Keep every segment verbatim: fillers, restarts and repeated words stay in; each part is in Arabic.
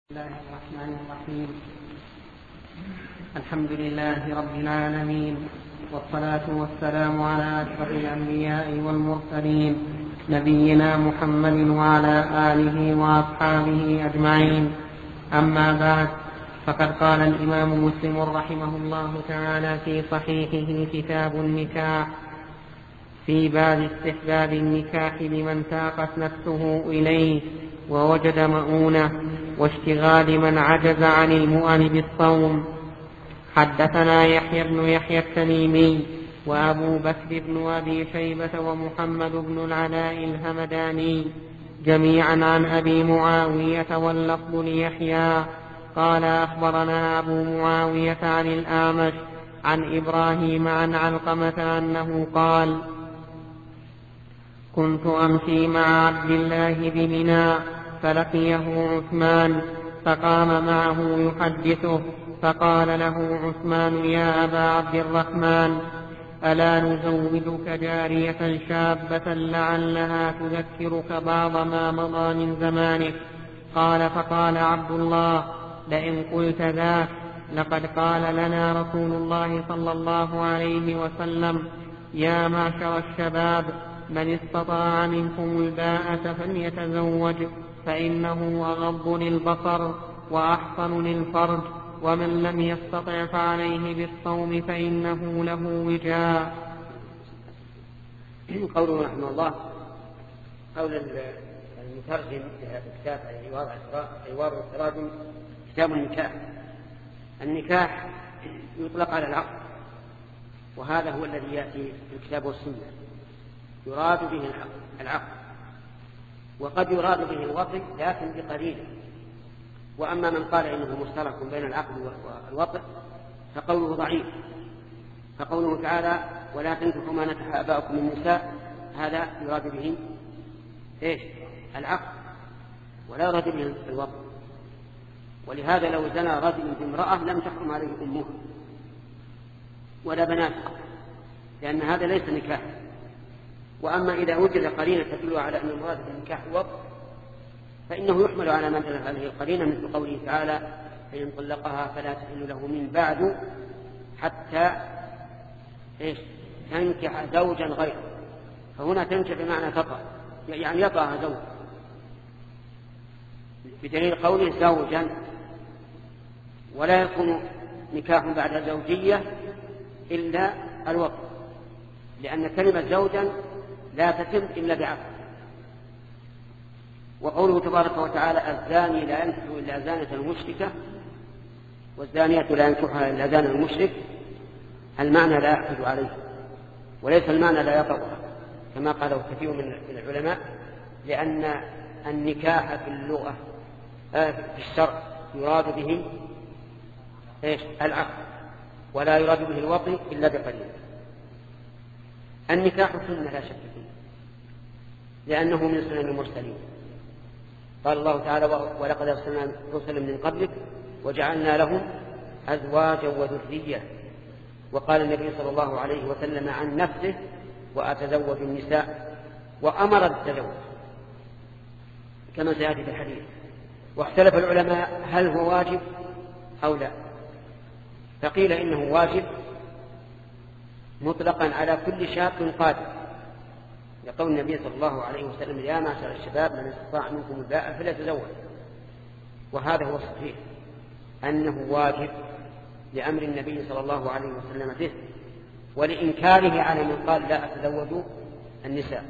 بسم الله الرحمن الرحيم. الحمد لله رب العالمين، والصلاة والسلام على أشرف الأنبياء والمرسلين، نبينا محمد وعلى آله وأصحابه أجمعين. أما بعد، فقد قال الإمام مسلم رحمه الله تعالى في صحيحه كتاب النكاح في باب استحباب النكاح لمن ساقت نفسه إليه ووجد مؤونة، واشتغال من عجز عن المؤن بالصوم. حدثنا يحيى بن يحيى التميمي وأبو بكر بن أبي شيبة ومحمد بن العلاء الهمداني جميعا عن أبي معاوية، واللفظ ليحيى قال أخبرنا أبو معاوية عن الأعمش عن إبراهيم عن علقمة أنه قال: كنت أمشي مع عبد الله بمنى فلقيه عثمان فقام معه يحدثه، فقال له عثمان: يا أبا عبد الرحمن، ألا نزوجك جارية شابة لعلها تذكرك بعض ما مضى من زمانك؟ قال: فقال عبد الله: لئن قلت ذاك لقد قال لنا رسول الله صلى الله عليه وسلم: يا معشر الشباب، من استطاع منكم الباءة فليتزوج، فإنه أغض للبصر وأحصن للفرج، ومن لم يستطع فعليه بالصوم فإنه له وجاء. قوله رحمه الله قول المترجم لهذا الكتاب عوار التراجم كتاب النكاح. النكاح يطلق على العقد، وهذا هو الذي يأتي في الكتاب والسنة، يراد به العقد، وقد يراد به الوطء لكن بقليل. وأما من قال إنه مشترك بين العقد والوطء فقوله ضعيف. فقوله تعالى: ولا تنكحوا ما نكح آباؤكم من النساء، هذا يراد به إيش؟ العقد، ولا يراد به الوطء. ولهذا لو زنى رجل بامرأة لم تحرم عليه أمه ولا بناته، لأن هذا ليس نكاح. وأما إذا وجد قرينة تدل على أن المراد بالنكاح الوطء فإنه يحمل على ما دلت عليه القرينة، مثل قوله تعالى: فإن طلقها فلا تحل له من بعد حتى إيش؟ تنكح زوجا غيره. فهنا تنكح بمعنى تطأ، يعني يطأها زوج، بدليل قوله زوجا. ولا يكون نكاح بعد زوجية إلا الوطء، لأن كلمة زوجا لا تتم إلا بعقد. وقوله تبارك وتعالى: الزاني لا ينكح إلا زانة مشركة، والزانية لا ينكحها إلا زان مشرك، المعنى لا يعقد عليه، وليس المعنى لا يطأها كما قاله كثير من العلماء، لأن النكاح في اللغة آه في الشرع يراد به إيش؟ العقد، ولا يراد به الوطء إلا بقليل. النكاح سنة لا شك فيه، لأنه من سنن المرسلين. قال الله تعالى: ولقد أرسلنا رسلا من قبلك وجعلنا لهم أزواجا وذرية. وقال النبي صلى الله عليه وسلم عن نفسه: وأتزوج النساء، وأمر بالتزوج كما سيأتي في الحديث. واختلف العلماء هل هو واجب أو لا، فقيل إنه واجب مطلقا على كل شاب قادر، يقول النبي صلى الله عليه وسلم: يا معشر الشباب، من استطاع منكم الباءة فليتزوج. وهذا هو الصحيح، أنه واجب لأمر النبي صلى الله عليه وسلم به، ولإنكاره على من قال لا أتزوج النساء.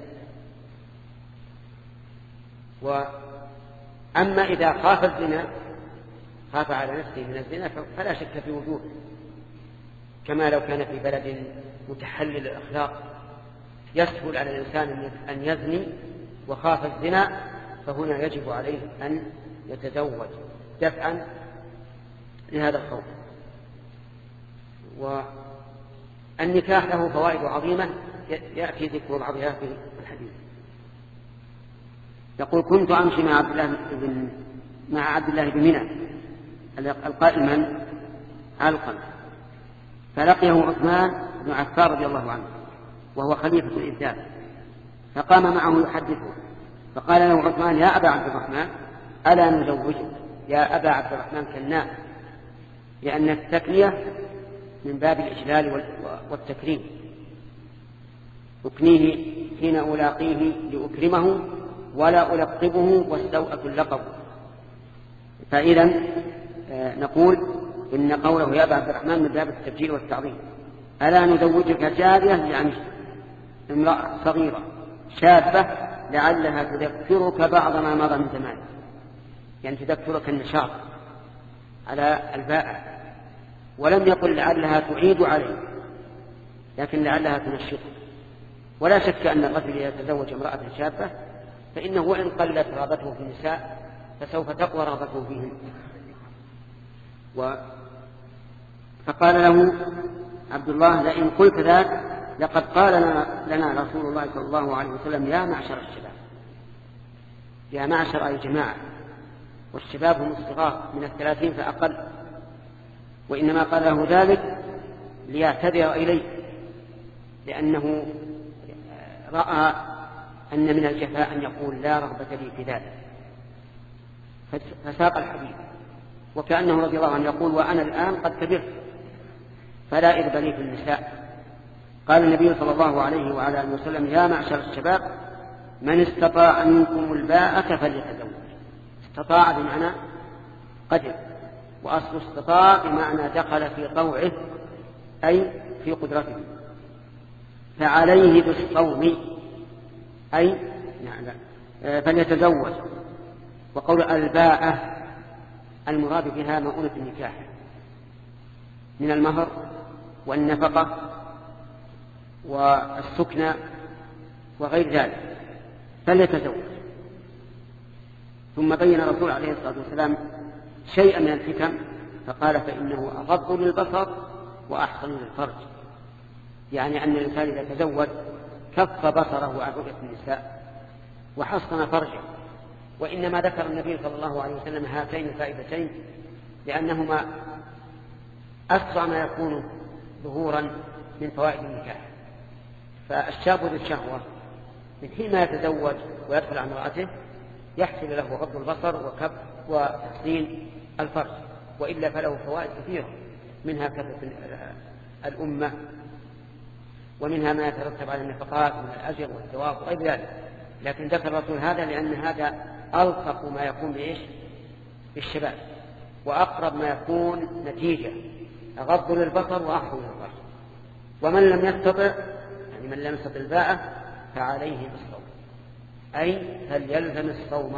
وأما إذا خاف الزنا، خاف على نفسه من الزنا، فلا شك في وجوده، كما لو كان في بلد متحلل الأخلاق يسهل على الإنسان أن يزني وخاف الزنا، فهنا يجب عليه أن يتزوج دفعا لهذا الخوف. والنكاح له فوائد عظيمة يأتي ذكر بعضها في الحديث. يقول: كنت أمشي مع عبد الله بن مع عبد الله بن منى القائم من علقمة، فلقيه عثمان بن عفان رضي الله عنه وهو خليفة الإسلام، فقام معه يحدثه، فقال له عثمان: يا أبا عبد الرحمن، ألا نزوجك يا أبا عبد الرحمن كناه، لأن التكنية من باب الإجلال والتكريم. أكنيه حين ألاقيه لأكرمه ولا ألقبه واستوأة اللقب. فإذا نقول إن قوله يا أبا عبد الرحمن من باب التبجيل والتعظيم. ألا نزوجك جارية يعني امرأة صغيرة شابة لعلها تذكرك بعض ما مضى من زمان، يعني تذكرك النشاط على الباء، ولم يقل لعلها تعيد عليه، لكن لعلها تنشطه. ولا شك أن الرجل يتزوج امرأة شابة فإنه وإن قلت رغبته في النساء فسوف تقوى رغبته فيهن. و... فقال له عبد الله لئن قلت ذاك لقد قال لنا رسول الله صلى الله عليه وسلم يا معشر الشباب. يا معشر أي جماعة، والشباب هم الصغار من الثلاثين فأقل، وإنما قال له ذلك ليعتذر إليه، لأنه رأى أن من الجفاء أن يقول لا رغبة لي في ذلك، فساق الحديث، وكأنه رضي الله عنه يقول وأنا الآن قد كبرت فلا إرب لي في النساء. قال النبي صلى الله عليه وعلى آله وسلم يا معشر الشباب من استطاع منكم الباءة فليتزوج. استطاع بمعنى قدر، وأصل استطاع بمعنى دخل في طوعه أي في قدرته. فعليه بالصوم أي فليتزوج. وقول الباءة المراد بها مؤونة النكاح من المهر والنفقة والسكنى وغير ذلك، فليتزوج. ثم بين الرسول عليه الصلاة والسلام شيئا من الحكم فقال فإنه أغض للبصر وأحسن للفرج، يعني أن الإنسان إذا تزوج كف بصره عن رؤية النساء وحصن فرجه. وإنما ذكر النبي صلى الله عليه وسلم هاتين الفائدتين لأنهما أسرع ما يكون ظهورا من فوائد النكاح. فالشاب ذو الشهوة من حين يتزوج ويدخل عن امرأته يحصل له غض البصر وكف وتحسين الفرج، وإلا فله فوائد كثيرة، منها كثرة الأمة، ومنها ما يترتب على النفقات من الأجر والثواب وغير ذلك. لكن ذكر الرسول هذا لأن هذا ألصق ما يكون بإيش بالشباب، وأقرب ما يكون نتيجة، أغض للبصر وأحسن للفرج. ومن لم يستطع يعني من لم يستطع الباءة فعليه بالصوم، أي فليلزم الصوم،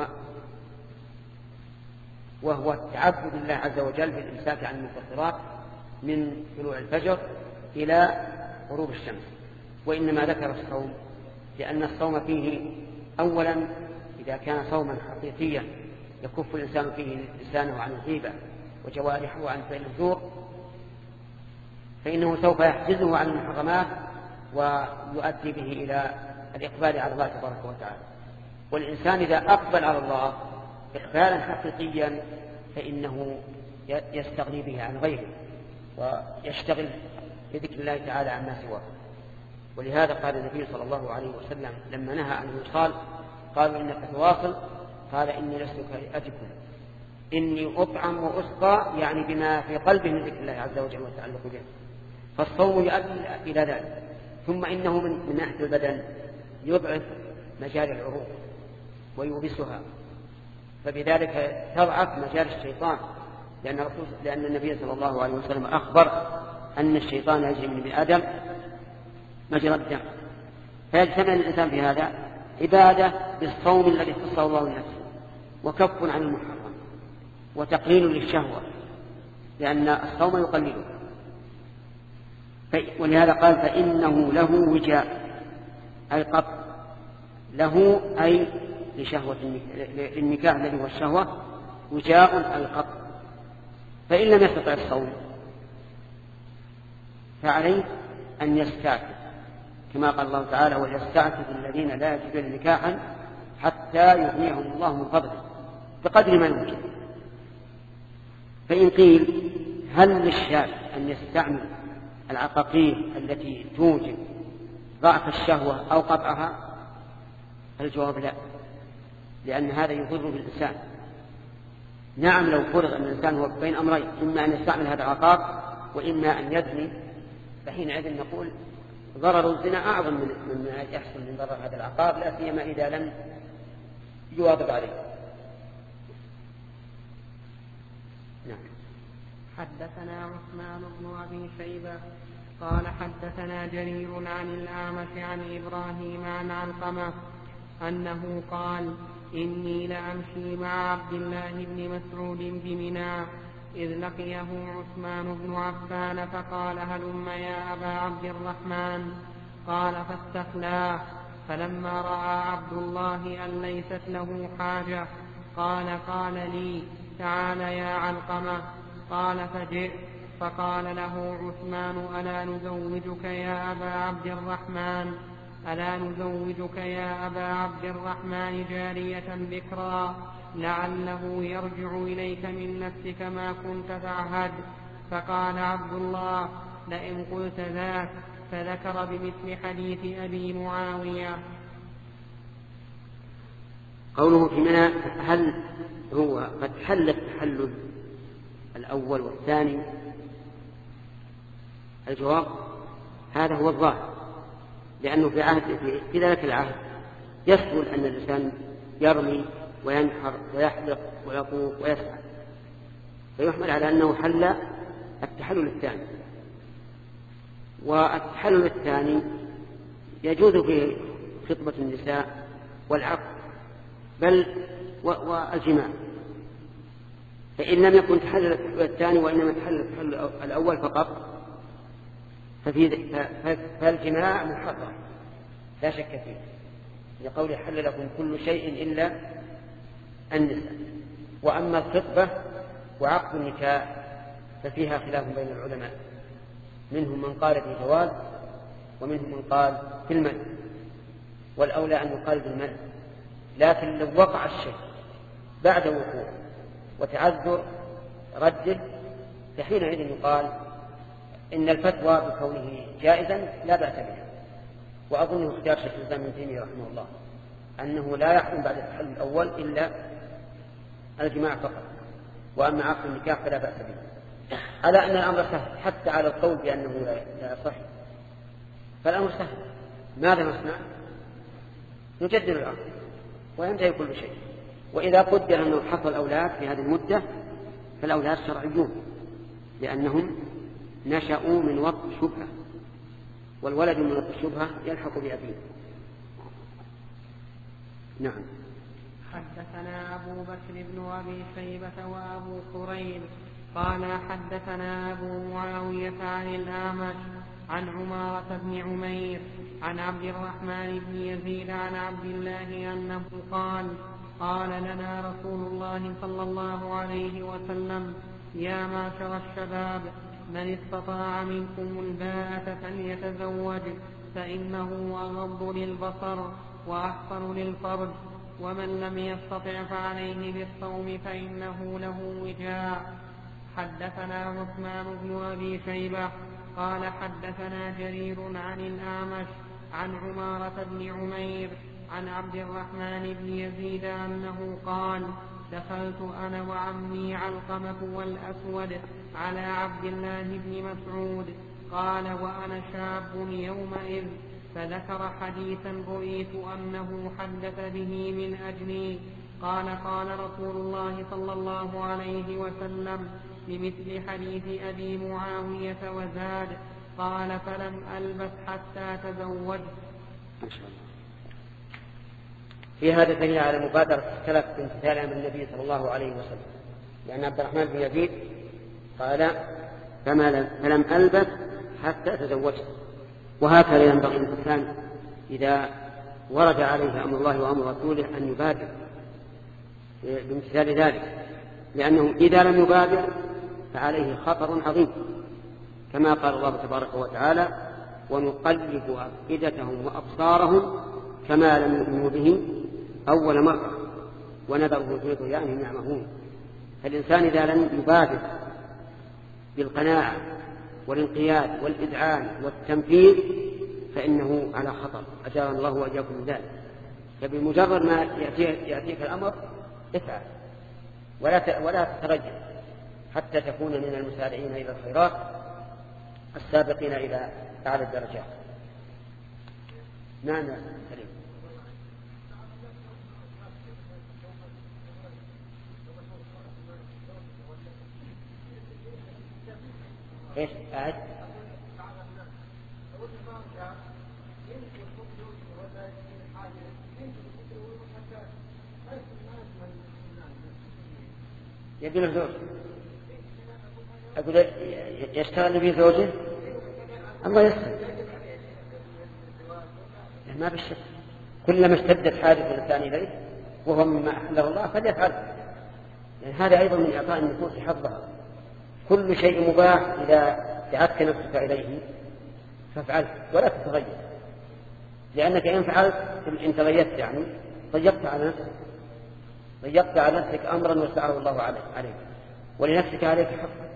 وهو التعبد لله عز وجل بالإمساك عن المفطرات من طلوع الفجر إلى غروب الشمس. وإنما ذكر الصوم لأن الصوم فيه أولا إذا كان صوما حقيقيا يكف الإنسان فيه لسانه عن الغيبة وجوارحه عن فعل الزور، فإنه سوف يحجزه عن المحرمات ويؤدي به إلى الإقبال على الله تبارك وتعالى. والإنسان إذا أقبل على الله إقبالا حقيقيا فإنه يستغني به عن غيره ويشتغل بذكر الله تعالى عما سواه. ولهذا قال النبي صلى الله عليه وسلم لما نهى عن الوصال قالوا إنك تواصل، قال إني لست كرئتكم إني أطعم وأسقى، يعني بما في قلبه من ذكر الله عز وجل والتعلق به. فالصوم يؤدي إلى ذلك. ثم إنه من, من ناحية البدن يضعف مجال العروق ويوبسها، فبذلك تضعف مجال الشيطان، لأن, لأن النبي صلى الله عليه وسلم أخبر أن الشيطان يجري من ابن آدم مجرى الدم. فيجتمع الإنسان في هذا عبادة بالصوم الذي اختصه الله لنفسه، وكف عن المحرم، وتقليل للشهوة، لأن الصوم يقلله. ولهذا قال فإنه له وجاء أي قط، له أي لشهوة النكاح الذي هو الشهوة، وجاء أي قط. فإن لم يستطع الصوم فعليه أن يستعفف، كما قال الله تعالى وليستعفف الذين لا يجدون نكاحا حتى يغنيهم الله من فضله بقدر ما يمكن. فإن قيل هل للشاب أن يستعمل العقاقير التي توجب ضعف الشهوة أو قطعها؟ الجواب لا، لأن هذا يضر بالإنسان. نعم لو فرض أن الإنسان هو بين أمرين، إما أن يستعمل هذا العقار وإما أن يزني، فحينئذ نقول ضرر الزنا أعظم من مما يحصل من ضرر هذا العقار، لا سيما إذا لم يواظب عليه. نعم. حدثنا عثمان بن أبي شيبة قال حدثنا جرير عن الأعمش عن إبراهيم عن علقمة أنه قال إني لأمشي مع عبد الله بن مسعود بمنى إذ لقيه عثمان بن عفان فقال هلم يا أبا عبد الرحمن، قال فاستخلاه، فلما رأى عبد الله أن ليست له حاجة قال قال لي تعال يا علقمة، قال فجئت، فقال له عثمان ألا نزوجك يا أبا عبد الرحمن ألا نزوجك يا أبا عبد الرحمن جارية بكرا لعله يرجع إليك من نفسك ما كنت تعهد. فقال عبد الله لئن قلت ذاك، فذكر بمثل حديث أبي معاوية. قوله في منى هل هو قد حل التحلل الأول والثاني؟ الجواب هذا هو الظاهر، لأنه في, عهد في ذلك العهد يسهل أن الإنسان يرمي وينحر ويحلق ويطوف ويسعى، فيحمل على أنه حل التحلل الثاني. والتحلل الثاني يجوز في خطبة النساء والعقد بل والجماع، فإن لم يكن تحلل التحلل الثاني وإنما تحلل التحلل الأول فقط فالجماع محرم لا شك فيه، لقول حل لكم كل شيء إلا النساء. وأما الخطبة وعقد النكاح ففيها خلاف بين العلماء، منهم من قال في جواز ومنهم من قال في المنع، والأولى أن يقال بالمنع، لكن لو وقع الشيء بعد وقوع وتعذر رده فحينئذ يقال إن الفتوى بكونه جائزا لا بأس بها. وأظن اختيار شيخ الإسلام ابن تيمية رحمه الله أنه لا يحرم بعد التحلل الأول إلا الجماع فقط، وأما عقد النكاح فلا بأس به، على أن الأمر سهل حتى على القول بأنه لا يصح، فالأمر سهل. ماذا نصنع؟ نجدد العقد وينتهي كل شيء. وإذا قدر أنه حصل أولاد في هذه المدة فالأولاد شرعيون، لأنهم نشأوا من وقت الشبهة، والولد من وقت الشبهة يلحق بأبيه. نعم. حدثنا أبو بكر بن أبي شيبة وأبو كريب قال حدثنا أبو معاوية عن الأعمش عن عمارة بن عمير عن عبد الرحمن بن يزيد عن عبد الله أنه قال قال لنا رسول الله صلى الله عليه وسلم يا معشر الشباب من استطاع منكم الباءة فليتزوج فإنه أغض للبصر وأحصن للفرج، ومن لم يستطع فعليه بالصوم فإنه له وجاء. حدثنا عثمان بن أبي شيبة قال حدثنا جرير عن الأعمش عن عمارة بن عمير عن عبد الرحمن بن يزيد أنه قال دخلت أنا وعمي علقمة والأسود على عبد الله بن مسعود قال وأنا شاب يومئذ، فذكر حديثا رؤيت أنه حدث به من أجلي. قال قال رسول الله صلى الله عليه وسلم بمثل حديث أبي معاوية وزاد قال فلم ألبث حتى تزوجت. في هذا دليل على مبادرة السلف بامتثال أمر النبي صلى الله عليه وسلم، لأن عبد الرحمن بن يزيد قال فلم ألبث حتى تزوجت. وهكذا ينبغي الإنسان إذا ورد عليه أمر الله وأمر رسوله أن يبادر بامتثال ذلك، لأنه إذا لم يبادر فعليه خطر عظيم، كما قال الله تبارك وتعالى ونقلب أفئدتهم وأبصارهم كما لم يؤمنوا به أول مرة ونذرهم في طغيانهم يعمهون. فالإنسان إذا لم يبادر بالقناعة والانقياد والإذعان والتنفيذ فإنه على خطر، أجارنا الله وأجاكم من ذلك. فبمجرد ما يأتيك الأمر افعل، ولا ولا تترجل حتى تكون من المسارعين إلى الخيرات السابقين إلى أعلى الدرجات. نعم يا سليم. ايش قاعد؟ يبي له زوج. أقول يشتغل به زوجه الله يسر ما بالشك. كلما اشتدت حاجة الإنسان إليه وهو مما أحله الله فليفعل. يعني هذا أيضا من إعطاء النفوس حظها. كل شيء مباح إذا دعتك نفسك إليه فافعله ولا تتغير، لأنك إن فعلت إن تغيرت يعني ضيقت على نفسك ضيقت على نفسك أمرا وسعه الله عليك ولنفسك عليك حقا.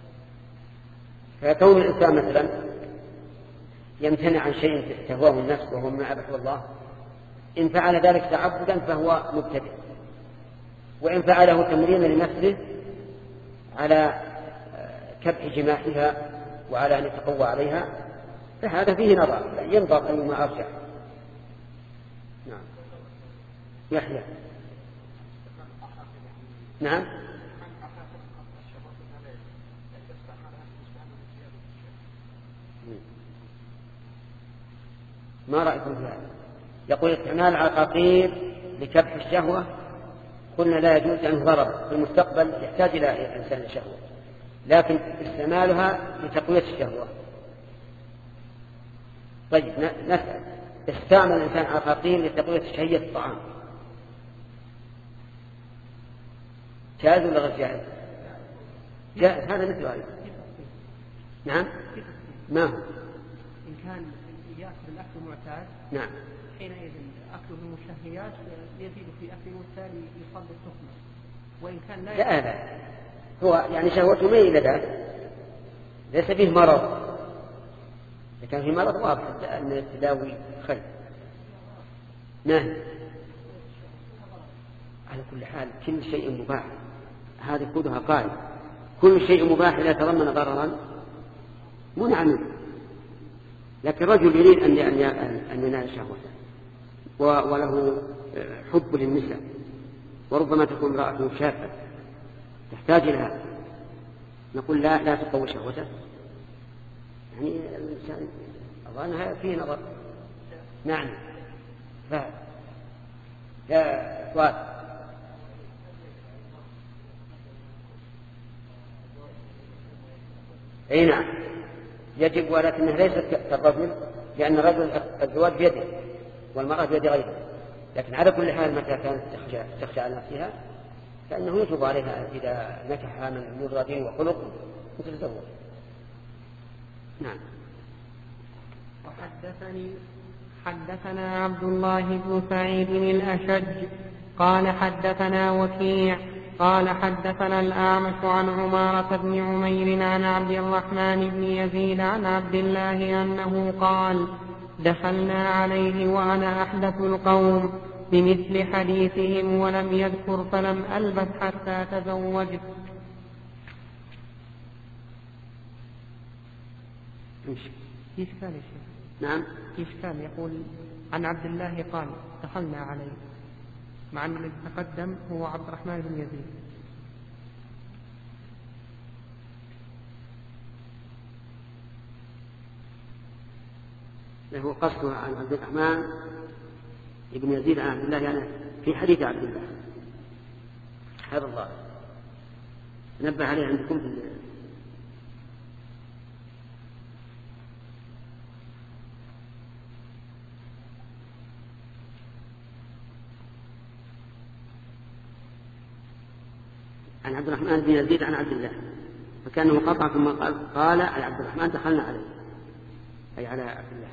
فكون الإنسان مثلا يمتنع عن شيء تهواه النفس وهو ما أباحه الله، إن فعل ذلك تعبدا فهو مبتدع، وإن فعله تمرينا لنفسه على كبح جماحها وعلى أن يتقوى عليها فهذا فيه نظر ينظر أيما أرجح. نعم يحيى. نعم ما رأيكم في هذا؟ يقول استعمال العقاقير لكبح الشهوة قلنا لا يجوز لأنه ضرر في المستقبل يحتاج إلى الإنسان الشهوة، لكن استعمالها لتقوية الشهوة. طيب نسأل استعمل الإنسان عقاقير لتقوية شهية الطعام جائز ولا غير جائز؟ جائز. هذا مثل هذا. نعم ما هو إن كان يأكل الأكل معتاد نعم حينئذ أكله المشهيات يزيد في أكل والتالي يصاب السخنة، وإن كان لا لا لا هو يعني شهوته ما إلى ذلك ليس فيه مرض. إذا كان فيه مرض واضح أن التداوي خير. نعم على كل حال كل شيء مباح هذه كلها قاعدة. كل شيء مباح إذا تضمن ضررا منع منه، لكن الرجل يريد أن أن ينال شهوته وله حب للنساء وربما تكون امرأة شابة تحتاج لها، نقول لا لا تقوي شهوته. يعني الإنسان أظنها فيه نظر. نعم ف يا سؤال. اي نعم يجب، ولكنها ليست كالرجل لأن الرجل الزواج بيده والمرأة بيد غيره، لكن على كل حال متى كانت تخشى, تخشى على نفسها فإنه يجب عليها إذا نكحها من يرضى دين وخلق تتزوج. نعم. وحدثني حدثنا عبد الله بن سعيد الأشج قال حدثنا وكيع قال حدثنا الأعمش عن عمارة بن عمير عن عبد الرحمن بن يزيد عن عبد الله أنه قال دخلنا عليه وأنا أحدث القوم بمثل حديثهم ولم يذكر فلم ألبث حتى تزوجت. كيف كان يا شيخ؟ نعم كيف كان يقول عن عبد الله قال دخلنا عليه مع أن الذي تقدم هو عبد الرحمن بن يزيد. له قصده عن عبد الرحمن بن يزيد عن عبد الله يعني في حديث عبد الله هذا الله نبه عليه عندكم في عن عبد الرحمن بن يزيد عن عبد الله، فكانه قطع ثم قال قال على عبد الرحمن دخلنا عليه أي على عبد الله.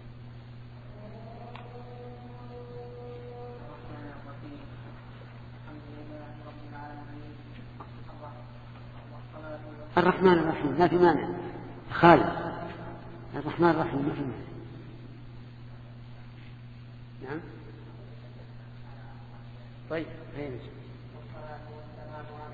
الرحمن الرحيم ما في مانع خالد الرحمن الرحيم ما في مانع. نعم طيب هين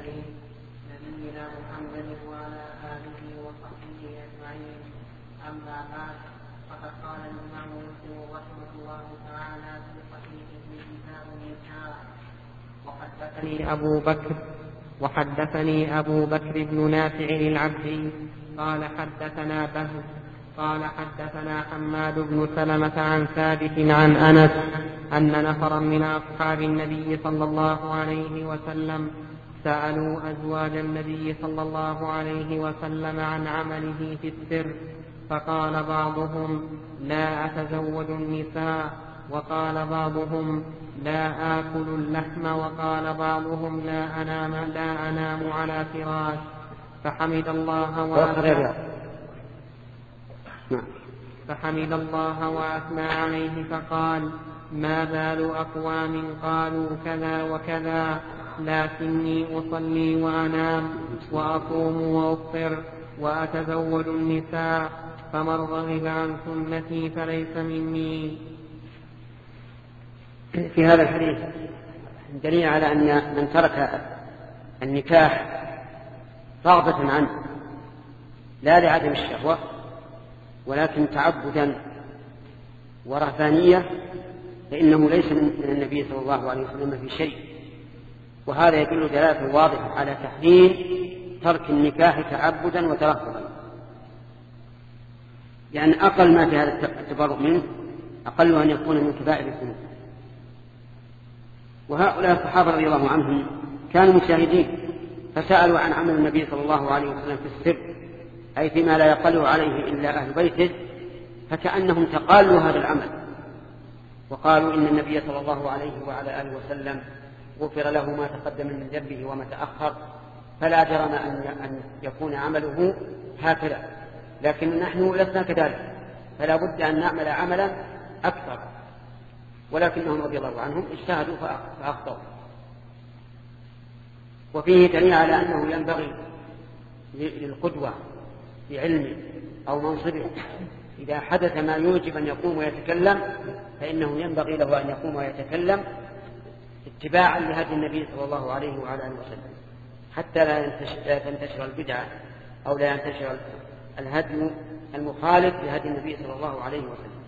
المرسلين نبينا محمد وعلى آله وصحبه أجمعين. أما بعد، فقد قال الإمام مسلم رحمه الله تعالى في صحيحه كتاب النكاح: وحدثني أبو بكر وحدثني أبو بكر بن نافع العبدي قال حدثنا بهز قال حدثنا حماد بن سلمة عن ثابت عن أنس أن نفرا من أصحاب النبي صلى الله عليه وسلم سألوا أزواج النبي صلى الله عليه وسلم عن عمله في السر، فقال بعضهم: لا أتزوج النساء، وقال بعضهم: لا آكل اللحم، وقال بعضهم: لا أنام, لا أنام على فراش. فحمد الله وأثنى فحمد الله وأثنى عليه فقال: ما بال أقوام قالوا كذا وكذا، لكني أصلي وأنام وأصوم وأفطر وأتزوج النساء، فمن رغب عن سنتي فليس مني. في هذا الحديث دليل على أن من ترك النكاح رغبة عنه لا لعدم الشهوة ولكن تعبدا ورهبانية فإنه ليس من النبي صلى الله عليه وسلم في شيء، وهذا يدل دلالة واضحة على تحريم ترك النكاح تعبدا وترهبا، لأن يعني أقل ما في هذا التبرؤ منه أقل أن يكون من كبائر الذنوب. وهؤلاء الصحابة رضي الله عنهم كانوا مشاهدين فسألوا عن عمل النبي صلى الله عليه وسلم في السر، أي فيما لا يقل عليه إلا أهل بيته، فكأنهم تقالوا هذا العمل وقالوا إن النبي صلى الله عليه وعلى آله وسلم غفر له ما تقدم من ذنبه وما تأخر، فلا جرم أن يكون عمله هكذا، لكن نحن لسنا كذلك، فلا بد أن نعمل عملا أكثر، ولكنهم رضي الله عنهم اجتهدوا فأخطأوا. وفيه دليل على أنه ينبغي للقدوة في علمه أو منصبه إذا حدث ما يوجب أن يقوم ويتكلم فإنه ينبغي له أن يقوم ويتكلم اتباعا لهدي النبي صلى الله عليه وعلى آله وسلم، حتى لا تنتشر البدعة أو لا ينتشر الهدي المخالف لهدي النبي صلى الله عليه وسلم.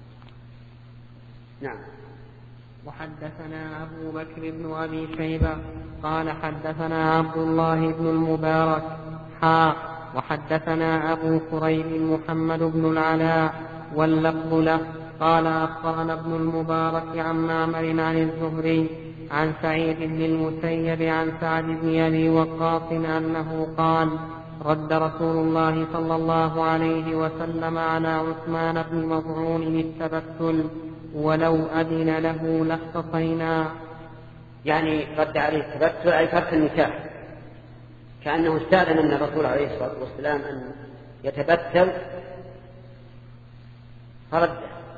نعم. وحدثنا أبو بكر بن أبي شيبة قال حدثنا عبد الله بن المبارك حا وحدثنا أبو كريب محمد بن العلاء واللفظ له قال أخبرنا ابن المبارك عن معمر عن الزهري عن سعيد بن المسيب عن سعد بن أبي وقاص أنه قال: رد رسول الله صلى الله عليه وسلم على عثمان بن مظعون التبتل، ولو أذن له لاختصينا. يعني رد عليه التبتل أي ترك النكاح، كأنه استأذن من الرسول عليه الصلاة والسلام أن يتبتل فرد،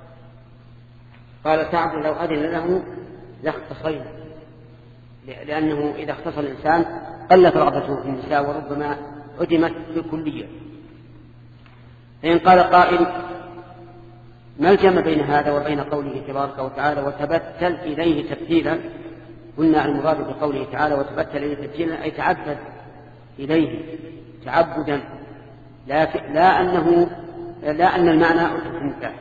قال سعد: لو أذن له لاختصينا، لأنه إذا اختص الإنسان قلت رغبته في النساء وربما عدمت بالكلية. فإن قال قائل: ما الجمع بين هذا وبين قوله تبارك وتعالى وتبتل إليه تبتيلا؟ قلنا المراد بقوله تعالى وتبتل إليه تبتيلا أي تعبد إليه تعبدا، لا, لا, أنه لا أن المعنى أترك النكاح.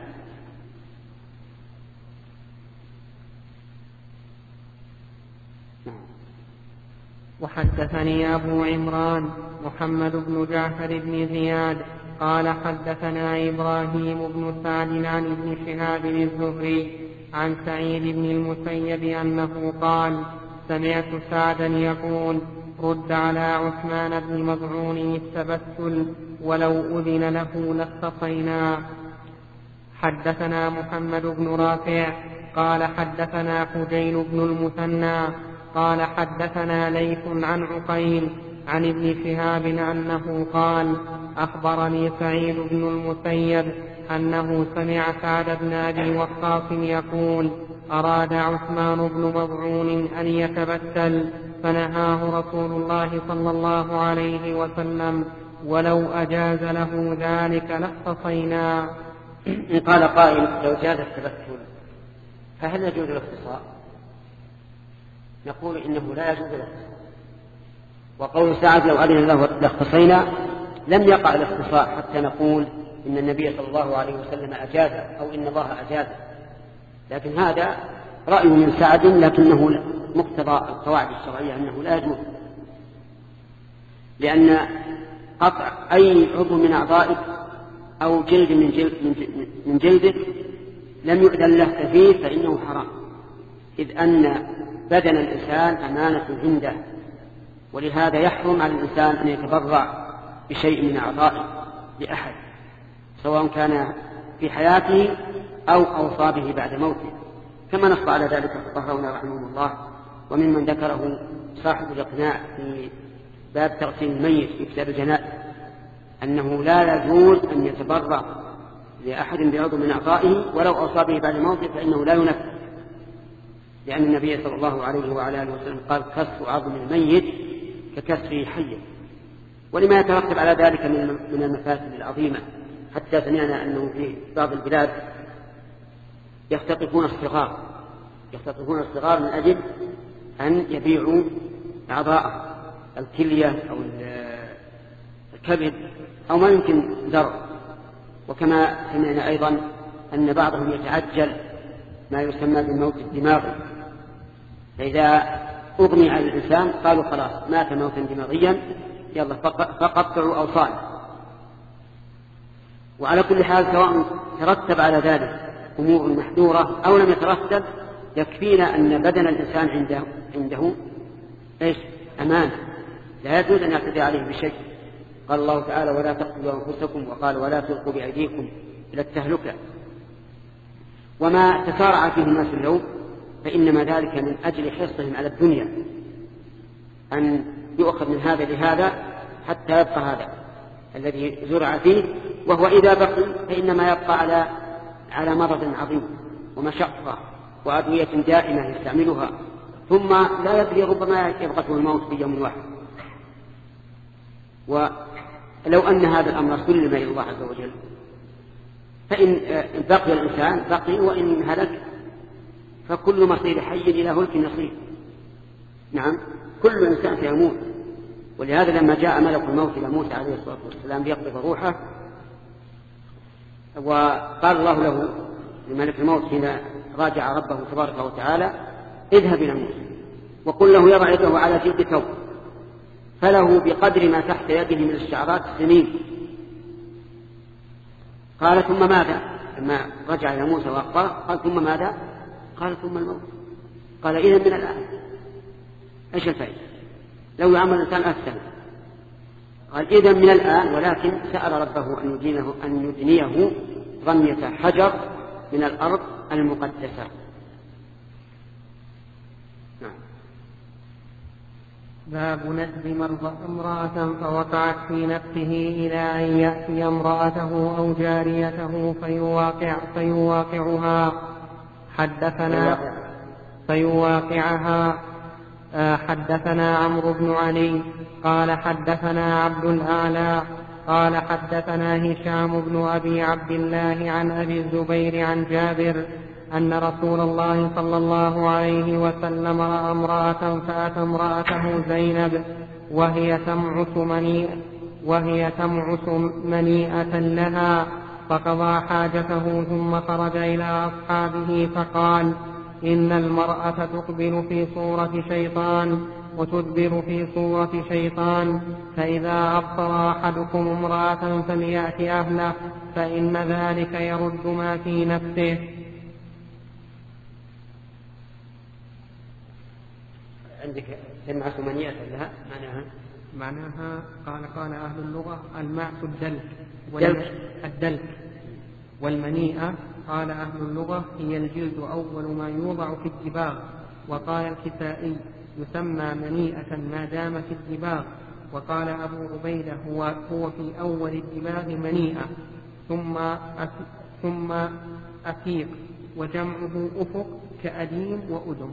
وحدثني أبو عمران محمد بن جعفر بن زياد قال حدثنا إبراهيم بن سعد عن ابن شهاب الزهري عن سعيد بن المسيب أنه قال: سمعت سعدا يقول: رد على عثمان بن مظعون التبتل، ولو أذن له لاختصينا. حدثنا محمد بن رافع قال حدثنا حجين بن المثنى قال حدثنا ليث عن عقيل عن ابن شهاب أنه قال: أخبرني سعيد بن المسيب أنه سمع سعد بن أبي وقاص يقول: أراد عثمان بن مظعون أن يتبتل فنهاه رسول الله صلى الله عليه وسلم، ولو أجاز له ذلك لاختصينا. إن قال قائل: لو جاز التبتل فهل يجوز الاختصار؟ نقول إنه لا يجوز الاختصار، وقول سعد لو أذن الله لاختصينا لم يقع الاختصاء حتى نقول إن النبي صلى الله عليه وسلم أجاز أو إن الله أجاز، لكن هذا رأي من سعد لكنه مقتضى القواعد الشرعية أنه لا يجوز، لأن قطع أي عضو من أعضائك أو جلد من, جلد من جلدك لم يؤذن له فيه فإنه حرام، إذ أن بدن الإنسان أمانة عنده، ولهذا يحرم على الإنسان أن يتبرع بشيء من أعضائه لأحد سواء كان في حياته أو أوصى به بعد موته، كما نص على ذلك الفقهاء رحمه الله، وممن ذكره صاحب الإقناع في باب تغسيل الميت في كتاب الجنائز أنه لا يجوز أن يتبرع لأحد بعضو من أعضائه ولو أوصى به بعد موته فإنه لا ينفذ، لأن النبي صلى الله عليه وعلى آله وسلم قال كسر عظم الميت ككسره حيا، ولما يترتب على ذلك من المفاسد العظيمة، حتى سمعنا أنه في بعض البلاد يختطفون الصغار يختطفون الصغار من أجل أن يبيعوا أعضاء الكلية أو الكبد أو ما يمكن زرع. وكما سمعنا أيضا أن بعضهم يتعجل ما يسمى بالموت الدماغي، فإذا أغمي على الإنسان قالوا خلاص مات موتا دماغيا يلا فقطعوا أوصاله. وعلى كل حال سواء ترتب على ذلك أمور محذورة أو لم يترتب، يكفينا أن بدن الإنسان عنده, عنده إيش أمان لا يجوز أن يعتدي عليه بشيء. قال الله تعالى ولا تقتلوا أنفسكم، وقال ولا تلقوا بأيديكم إلى التهلكة. وما تسارع فيه الناس اليوم فإنما ذلك من أجل حرصهم على الدنيا، أن يؤخذ من هذا لهذا حتى يبقى هذا الذي زرع فيه، وهو إذا بقي فإنما يبقى على على مرض عظيم ومشقة وأدوية دائمة يستعملها، ثم لا يدري ربما يبغته الموت في يوم واحد. ولو أن هذا الأمر سلم إلى الله عز وجل فإن بقي الإنسان بقي، وإن هلك فكل مصير حي إلى هلك نصير. نعم كل إنسان سيموت، ولهذا لما جاء ملك الموت إلى موسى عليه الصلاة والسلام ليقبض روحه، وقال الله له لملك الموت حين راجع ربه تبارك وتعالى اذهب إلى موسى وقل له يضع يده على جلد ثوب فله بقدر ما تحت يده من الشعرات سنين. قال ثم ماذا؟ لما رجع إلى موسى وأخبره قال ثم ماذا؟ قال ثم الموت. قال إذن من الآن إيش الفائدة لو يعمل الإنسان أفسد؟ قال إذن من الآن، ولكن سأل ربه أن يدينه, أن يدنيه رمية حجر من الأرض المقدسة. نعم. باب ندب امرأة فوقعت في نفسه إلى أن يأتي امرأته أو جاريته فيواقع فيواقعها حدثنا فيواقعها حدثنا عمرو بن علي قال حدثنا عبد الأعلى قال حدثنا هشام بن أبي عبد الله عن أبي الزبير عن جابر أن رسول الله صلى الله عليه وسلم رأى امرأة فأتى امرأته زينب وهي تمعس منيئة وهي تمعس منيئة لها، فقضى حاجته ثم خرج إلى أصحابه فقال إن المرأة تقبل في صورة شيطان وتدبر في صورة شيطان، فإذا أبصر أحدكم امرأة فليأت أهله فإن ذلك يرد ما في نفسه. عندك تمعس منيئة لها معناها معناها قال قال أهل اللغة المعس الدلك الدلك والمنيئة قال أهل اللغة هي الجلد أول ما يوضع في الدباغ. وقال الكسائي يسمى منيئة ما دام في الدباغ. وقال أبو عبيدة هو, هو في أول الدباغ منيئة ثم ثم أفيق، وجمعه أفق كأديم وأدم.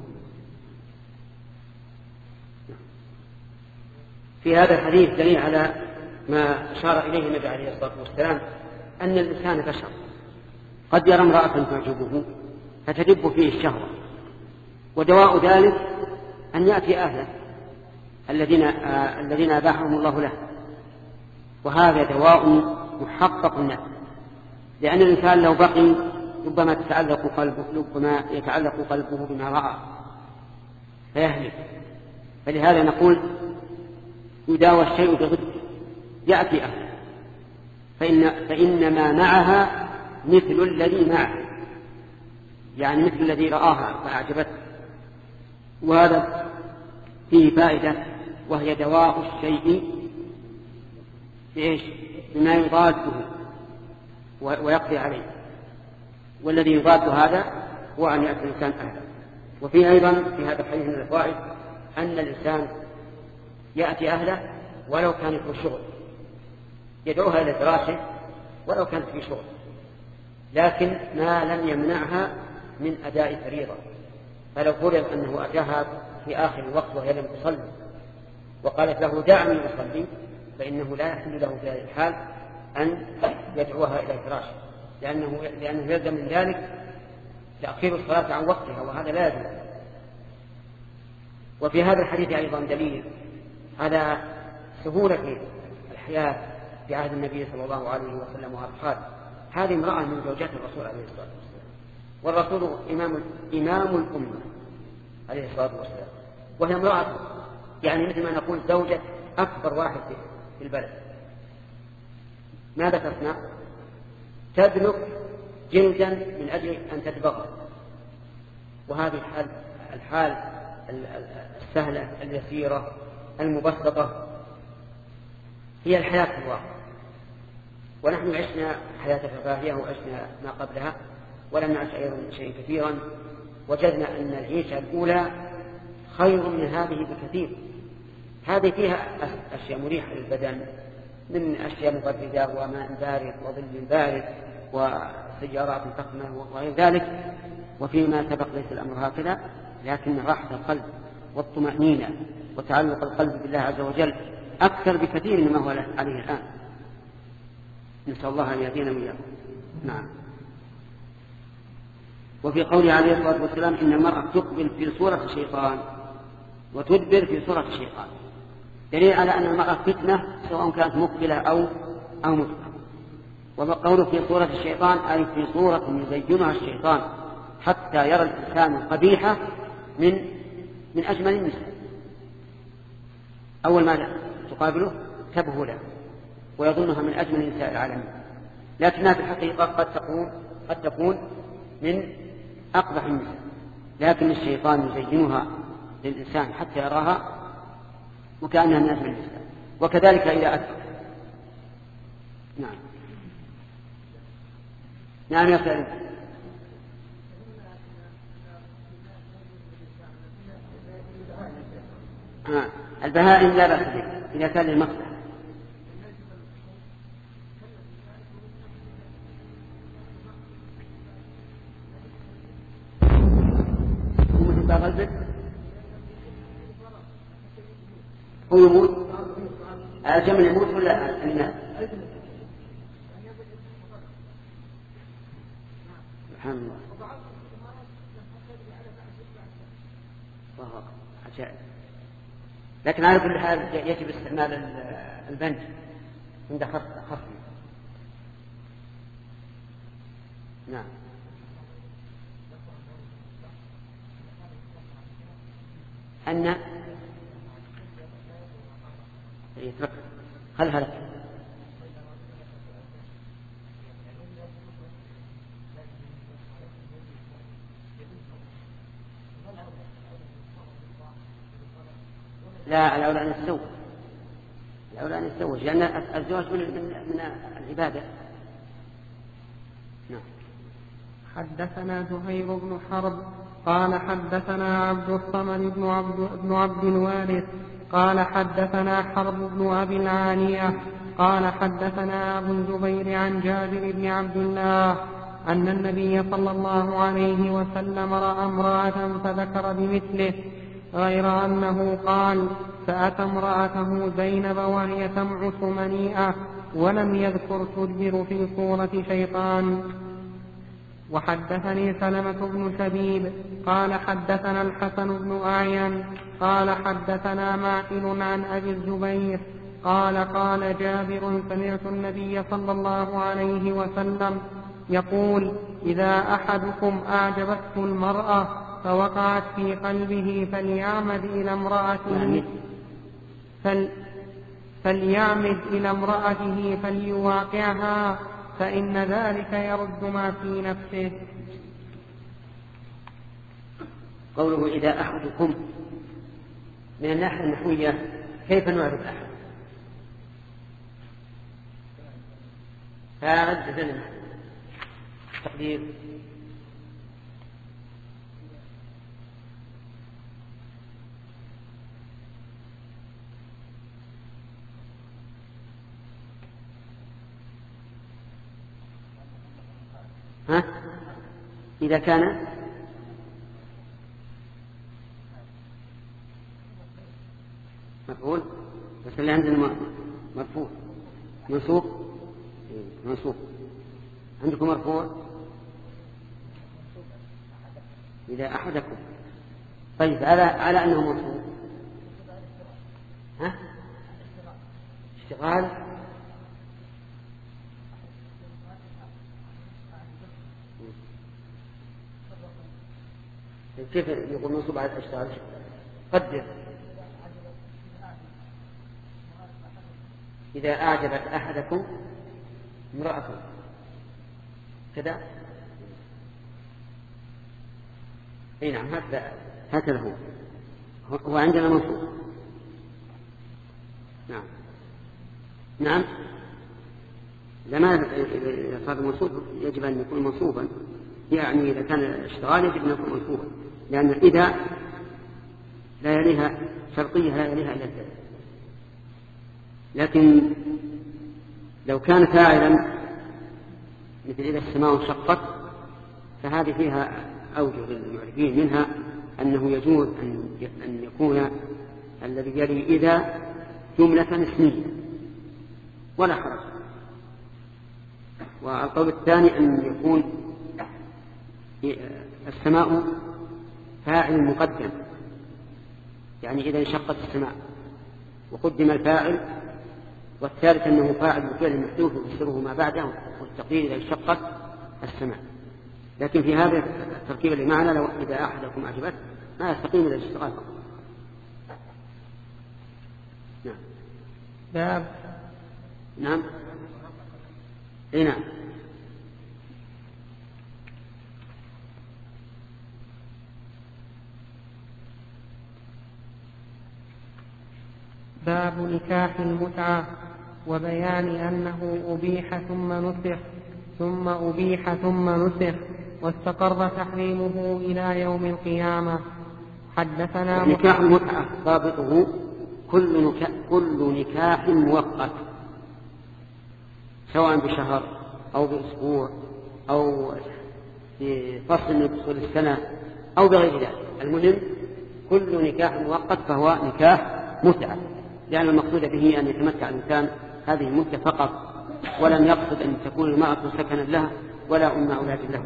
في هذا الحديث دليل على ما أشار إليه النبي عليه الصلاة والسلام أن الإنسان بشر قد يرى امرأة تعجبه فتدب فيه الشهوة، ودواء ذلك أن يأتي أهله الذين آه الذين أباحهم الله له، وهذا دواء محقق النفع، لأن الإنسان لو بقي ربما تتعلق قلبه ربما يتعلق قلبه بما رأى فيهلك. فلهذا نقول يداوى الشيء بضده، يأتي أهله، فإن, فإن ما معها مثل الذي معه، يعني مثل الذي رآها فأعجبته. وهذا فيه فائدة، وهي دواء الشيء بإيش؟ بما يضاده ويقضي عليه، والذي يضاد هذا هو أن يأتي الإنسان أهله. وفي أيضا في هذا الحديث من الفوائد أن الإنسان يأتي أهله ولو كان في شغل، يدعوها إلى فراشه ولو كانت في شغل، لكن ما لم يمنعها من أداء فريضة. فلو فرض أنه أتاها في آخر الوقت وهي لم تصلي وقالت له دعني أصلي، فإنه لا يحل له في هذه الحال أن يدعوها إلى فراشه، لأنه, لأنه يلزم من ذلك تأخير الصلاة عن وقتها، وهذا لا يجوز. وفي هذا الحديث أيضا دليل على سهولة الحياة في عهد النبي صلى الله عليه وسلم وأصحابه. هذه امرأة من زوجات الرسول عليه الصلاة والسلام، والرسول إمام, إمام الأمة عليه الصلاة والسلام، وهي امرأة يعني مثل ما نقول زوجة أكبر واحد في البلد. ماذا تصنع؟ تدلك جلدا من أجل أن تتبغى. وهذه الحال, الحال السهلة اليسيرة المبسطة هي الحياة في الواقع. ونحن عشنا حياة الرفاهية وعشنا ما قبلها ولم نعش أيضا شيء كثيرا، وجدنا أن العيشة الأولى خير من هذه بكثير. هذه فيها أشياء مريحة للبدن من أشياء مبردة وماء بارد وظل بارد وسيارات فخمة وغير ذلك، وفيما سبق ليس الأمر هكذا، لكن راحة القلب والطمأنينة وتعلق القلب بالله عز وجل أكثر بكثير مما هو عليه الآن. نسأل الله أن يهدينا وإياكم. نعم. وفي قوله عليه الصلاة والسلام إن المرأة تقبل في صورة الشيطان وتدبر في صورة الشيطان، دليل على أن المرأة فتنة سواء كانت مقبلة أو أو مدبرة. وقوله في صورة الشيطان أي في صورة يزينها الشيطان حتى يرى الإنسان القبيحة من من أجمل النساء. أول ما تقابله تبهو له ويظنها من أجمل نساء العالمين، لكنها في الحقيقة قد تكون قد تكون من أقبح النساء، لكن الشيطان يزينها للإنسان حتى يراها وكأنها من أجمل النساء، وكذلك إذا أدبر. نعم. نعم يا سيدي. آه. البهائم لا بأس به إذا كان للمصلحة. ومثل باب البيت هو يموت، الجمل يموت ولا الناس؟ سبحان الله. الله عجائب. لكن على كل حال يجب استعمال البنج عند خصم. نعم. أن يترك هل هلك لا الأولى أن يتزوج، الأولى أن يتزوج لأن الزواج من, من العبادة. نعم. حدثنا زهير بن حرب قال حدثنا عبد الصمد بن عبد, بن عبد الوارث قال حدثنا حرب بن أبي العالية قال حدثنا أبو الزبير عن جابر بن عبد الله أن النبي صلى الله عليه وسلم رأى امرأة فذكر بمثله، غير أنه قال فأتى امرأته زينب وهي تمعس منيئة، ولم يذكر تدبر في صورة شيطان. وحدثني سلمة بن شبيب قال حدثنا الحسن بن أعين قال حدثنا معقل عن أبي الزبير قال قال جابر سمعت النبي صلى الله عليه وسلم يقول إذا أحدكم أعجبته المرأة فوقعت في قلبه فليعمد إلى امرأته فل فليعمد إلى امرأته فليواقعها فإن ذلك يرد ما في نفسه. قوله إذا أحدكم من الناحية النحوية كيف نعرف أحد؟ فاعل بزمن تقدير ها؟ إذا كان مفعول بس اللي عندنا مرفوع منصوب منصوب عندكم مرفوع إذا أحدكم طيب على على أنه مرفوع ها اشتغال كيف يقول منصوب على الاشتغال قدر إذا أعجبت أحدكم امرأة كذا اي نعم هكذا هكذا هو هو عندنا منصوب نعم نعم لما إذا صار منصوب يجب أن يكون منصوبا يعني إذا كان الاشتغال يجب أن يكون منصوبا لأن إذا لا يليها شرطية لا يليها إلا الفعل لكن لو كان فاعلا مثل إذا السماء انشقت فهذه فيها أوجه للمعرفين منها أنه يجوز أن يكون الذي يلي إذا جملة اسمية ولا حرج والقول الثاني أن يكون السماء فاعل مقدم يعني إذا انشقت السماء وقدم الفاعل والثالث أنه فاعل بفعل محذوف ويفسره ما بعده والتقدير إذا انشقت السماء لكن في هذا التركيب اللي معنا لو إذا أحدكم أعجبت ما يستقيم إلى الاشتغال فقط. نعم باب نعم اي نعم باب نكاح المتعة وبيان أنه أبيح ثم نسخ ثم أبيح ثم نسخ واستقر تحريمه إلى يوم القيامة. حدثنا نكاح المتعة ضابطه كل نكاح, كل نكاح مؤقت سواء بشهر أو بأسبوع أو في فصل من فصول السنة أو بغير ذلك المهم كل نكاح مؤقت فهو نكاح متعة لأن المقصود به أن يتمتع الإنسان هذه المدة فقط ولم يقصد أن تكون المرأة سكنا لها ولا أم أولاد له.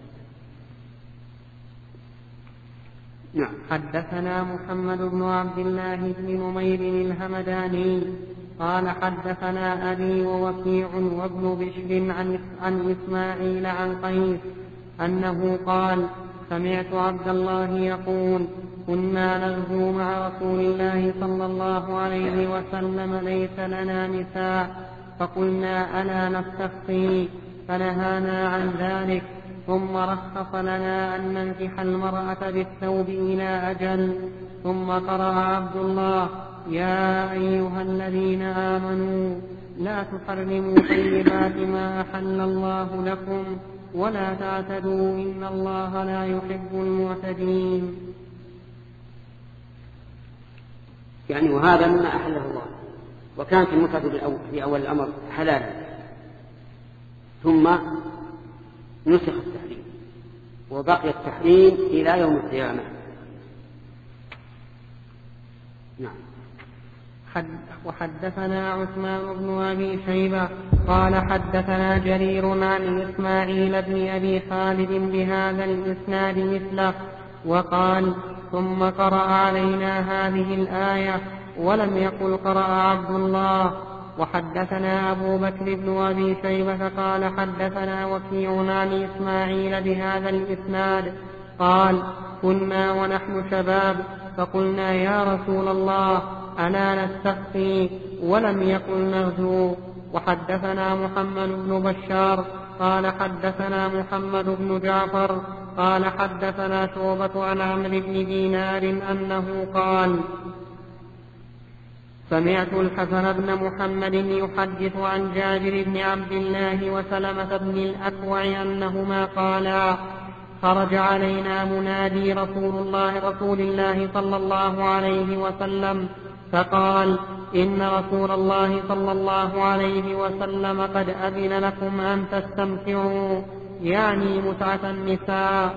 نعم. حدثنا محمد بن عبد الله بن نمير الهمداني قال حدثنا أبي ووكيع وابن بشر عن, عن إسماعيل عن قيس أنه قال سمعت عبد الله يقول كنا نغزو مع رسول الله صلى الله عليه وسلم ليس لنا نساء فقلنا ألا نستخفي فنهانا عن ذلك ثم رخص لنا أن ننكح المرأة بالثوب إلى أجل ثم قرأ عبد الله يا أيها الذين آمنوا لا تحرموا طيبات ما أحل الله لكم ولا تعتدوا إن الله لا يحب المعتدين. يعني وهذا مما أحله الله وكانت المتعة في أول الأمر حلالا ثم نسخ التحريم وبقي التحريم إلى يوم القيامة. نعم. وحدثنا عثمان بن أبي شيبة قال حدثنا جرير عن إسماعيل بن أبي خالد بهذا الإسناد مثله وقال ثم قرأ علينا هذه الآية ولم يقل قرأ عبد الله. وحدثنا أبو بكر بن أبي شيبة قال حدثنا وكيع عن إسماعيل بهذا الإسناد قال كنا ونحن شباب فقلنا يا رسول الله ألا نستسقي ولم يقل نغزو. وحدثنا محمد بن بشار قال حدثنا محمد بن جعفر قال حدثنا شعبة عن عمرو بن دينار أنه قال سمعت الحسن بن محمد يحدث عن جابر بن عبد الله وسلمة بن الأكوع أنهما قالا خرج علينا منادي رسول الله رسول الله صلى الله عليه وسلم فقال إن رسول الله صلى الله عليه وسلم قد أذن لكم أن تستمتعوا يعني متعة النساء.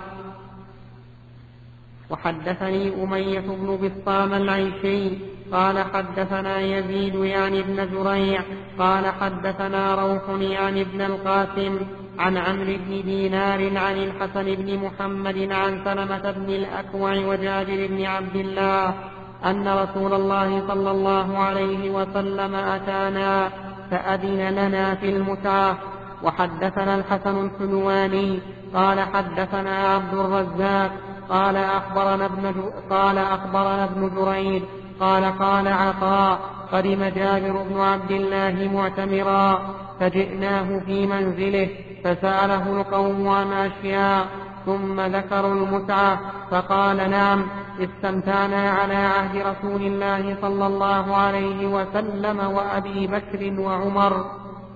وحدثني أمية بن بسطام العيشي قال حدثنا يزيد يعني ابن زريع قال حدثنا روح يعني ابن القاسم عن عمرو بن دينار عن الحسن بن محمد عن سلمة بن الأكوع وجابر بن عبد الله أن رسول الله صلى الله عليه وسلم أتانا فأذن لنا في المتعة. وحدثنا الحسن الحلواني قال حدثنا عبد الرزاق قال أخبرنا ابن قال أخبرنا ابن جريد قال قال عطاء قدم جابر بن عبد الله معتمرا فجئناه في منزله فسأله القوم عن أشياء ثم ذكروا المتعة فقال نعم استمتعنا على عهد رسول الله صلى الله عليه وسلم وأبي بكر وعمر.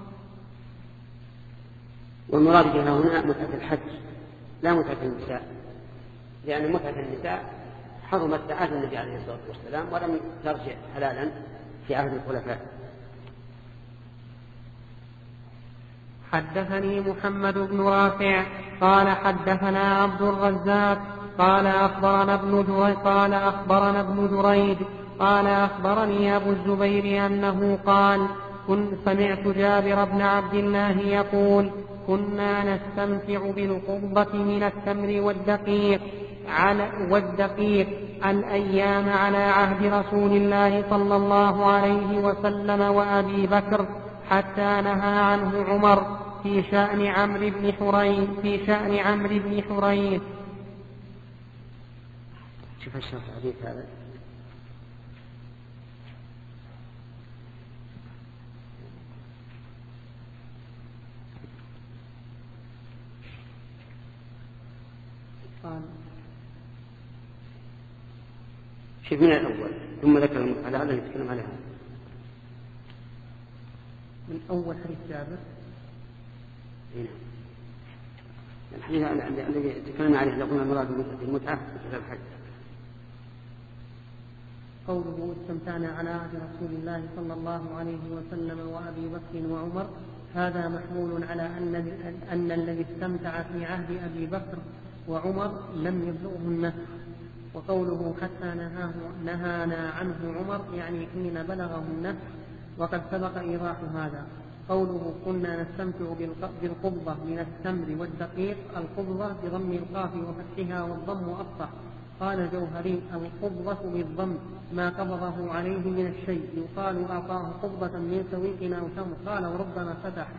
والمراد بها هنا متعة الحج لا متعة النساء، لأن متعة النساء حرمت عهد النبي عليه الصلاة والسلام ولم ترجع حلالا في عهد الخلفاء. حدثني محمد بن رافع قال حدثنا عبد الرزاق قال أخبرنا ابن جريد قال أخبرنا ابن جريد قال أخبرني أبو الزبير أنه قال كنت سمعت جابر بن عبد الله يقول كنا نستمتع بالقبضة من التمر والدقيق على والدقيق الأيام على عهد رسول الله صلى الله عليه وسلم وأبي بكر حتى نهى عنه عمر في شأن عمرو بن حرين في شأن عمرو بن حرين. شوف الشرح الحديث هذا قال شوف من الأول ثم ذكر المسألة التي يتكلم عليها من أول حديث جابر. الحديث الذي تكلمنا عليه لقلنا المراد بالمتعة في الحج قوله استمتعنا على عهد رسول الله صلى الله عليه وسلم وأبي بكر وعمر هذا محمول على أن, أن الذي استمتع في عهد أبي بكر وعمر لم يبلغه النسخ. وقوله حتى نهاه نهانا عنه عمر يعني حين بلغه النسخ وقد سبق إيضاح هذا. قوله كنا نستمتع بالقبضة من التمر والدقيق القبضة بضم القاف وفتحها والضم أفصح. قال الجوهري القبضة بالضم ما قبضه عليه من الشيء يقال أعطاه قبضة من سويق أو تمر. قال وربما فتح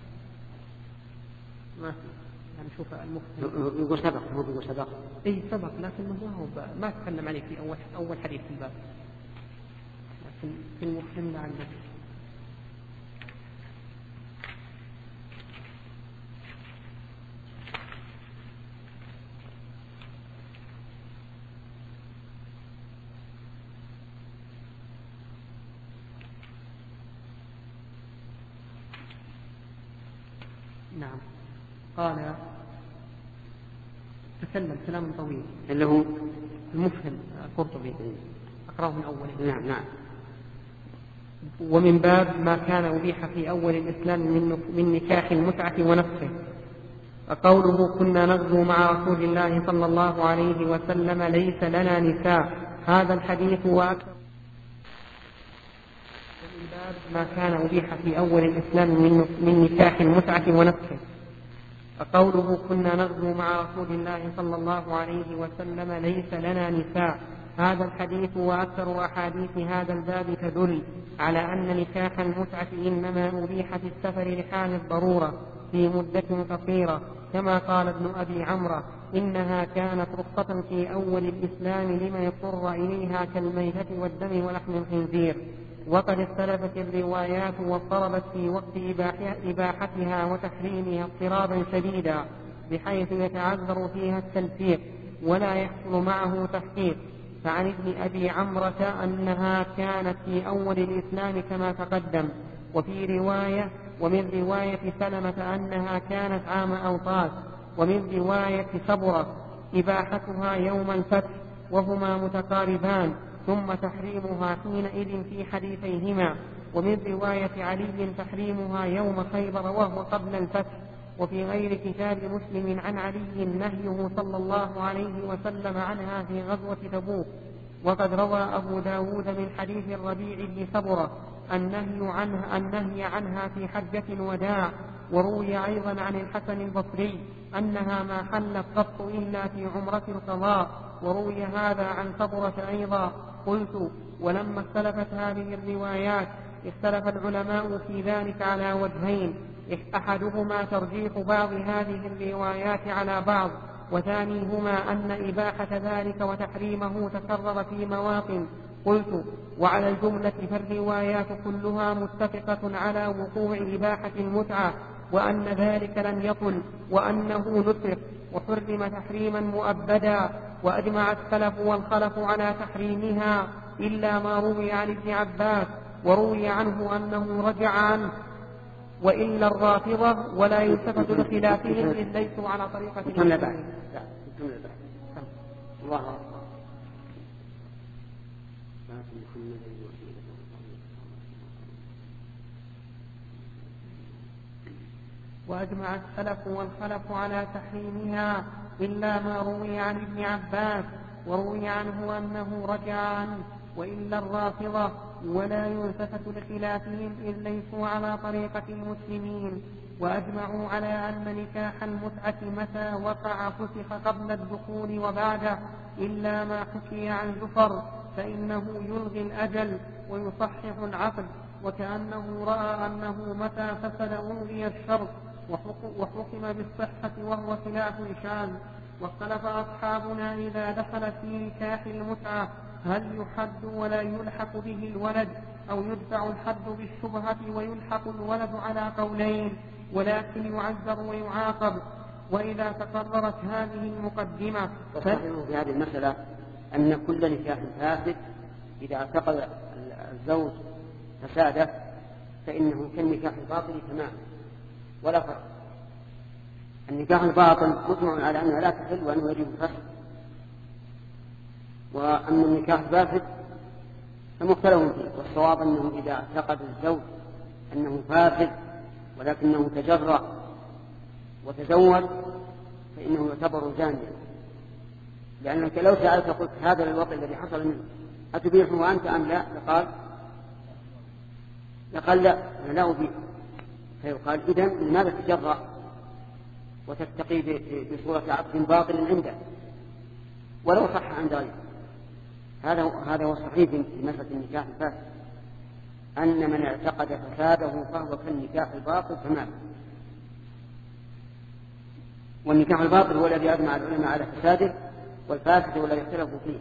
ما نشوف المفهوم يقول سبق هو يقول سبق إيه سبق لكن هو ما تكلم عليه في أول أول حديث في الباب لكن في المفهوم لعله نعم. قال تكلم كلام طويل اللي هو المفهم القرطبي أقرأه من أوله. نعم نعم. ومن باب ما كان أبيح في أول الإسلام من نكاح المتعة ونفسه. قوله كنا نغزو مع رسول الله صلى الله عليه وسلم ليس لنا نساء هذا الحديث وأكثر ما كان أبيح في أول الإسلام من نكاح المتعة ونفسه. فقوله كنا نغزو مع رسول الله صلى الله عليه وسلم ليس لنا نساء، هذا الحديث وأكثر أحاديث هذا الباب تدل على أن نكاح المتعة إنما أبيح في السفر لحال الضرورة في مدة قصيرة، كما قال ابن أبي عمرو إنها كانت رخصة في أول الإسلام لما يضطر إليها كالميتة والدم ولحم الخنزير. وقد اختلفت الروايات واضطربت في وقت إباحتها وتحريمها اضطرابا شديدا بحيث يتعذر فيها التلفيق ولا يحصل معه تحقيق. فعن ابن أبي عمرة أنها كانت في أول الإسلام كما تقدم، وفي رواية ومن رواية سلمة أنها كانت عام أوطاس، ومن رواية صبرة إباحتها يوم الفتح، وهما متقاربان، ثم تحريمها حينئذ في حديثيهما. ومن رواية علي تحريمها يوم خيبر وهو قبل الفتح. وفي غير كتاب مسلم عن علي نهيه صلى الله عليه وسلم عنها في غزوة تبوك. وقد روى أبو داود من حديث الربيع بن صبرة النهي عنها, النهي عنها في حجة الوداع. وروي أيضا عن الحسن البصري أنها ما حلت قط إلا في عمرة القضاء، وروي هذا عن صبرة أيضا. قلت ولما اختلفت هذه الروايات اختلف العلماء في ذلك على وجهين، أحدهما ترجيح بعض هذه الروايات على بعض، وثانيهما أن إباحة ذلك وتحريمه تكرر في مواطن. قلت وعلى الجملة فالروايات كلها متفقة على وقوع إباحة المتعة، وأن ذلك لم يطل، وأنه نسخ وحرم تحريما مؤبدا. وأجمع السلف والخلف على تحريمها إلا ما روي عن ابن عباس، وروي عنه أنه رجع عنه، وإلا الرافضة ولا يلتفت لخلافهم إذ ليسوا على طريقة المسلمين. الله أكبر. وأجمع السلف والخلف على تحريمها إلا ما روي عن ابن عباس، وروي عنه أنه رجع عنه، وإلا الرافضة ولا يلتفت لخلافهم إذ ليسوا على طريقة المسلمين. وأجمعوا على أن نكاح المتعة متى وقع فسخ قبل الدخول وبعده، إلا ما حكي عن زفر فإنه يلغي الأجل ويصحح العقد، وكأنه رأى أنه متى فسد ألغي الشرط وحكم بالصحة وهو خلاف شاذ. واختلف أصحابنا إذا دخل في نكاح المتعة هل يحد ولا يلحق به الولد أو يدفع الحد بالشبهة ويلحق الولد على قولين، ولكن يعذر ويعاقب. وإذا تقررت هذه المقدمة في هذه المسألة أن كل نكاح فاسد إذا اعتقد الزوج فساده فإنه كالنكاح الباطل تماما ولا فرق. النكاح الباطل مجمع على أنه لا تحل وأنه يجب الفسخ، وأما النكاح الفاسد فمختلف فيه. والصواب أنه إذا اعتقد الزوج أنه فاسد ولكنه تجرأ وتزوج فإنه يعتبر زانيا، لأنك لو سألت قلت هذا الوضع الذي حصل منه أتبيحه أنت أم لا؟ لقال لقال لا أنا لا أبيح. فيقال إذن لماذا تجرأ وتتقي بصورة عقد باطل عنده ولو صح عن ذلك؟ هذا هذا هو الصحيح في مسألة النكاح الفاسد، أن من اعتقد فساده فهو كالنكاح الباطل تماما. والنكاح الباطل هو الذي أجمع العلماء على فساده، والفاسد هو الذي اختلفوا فيه.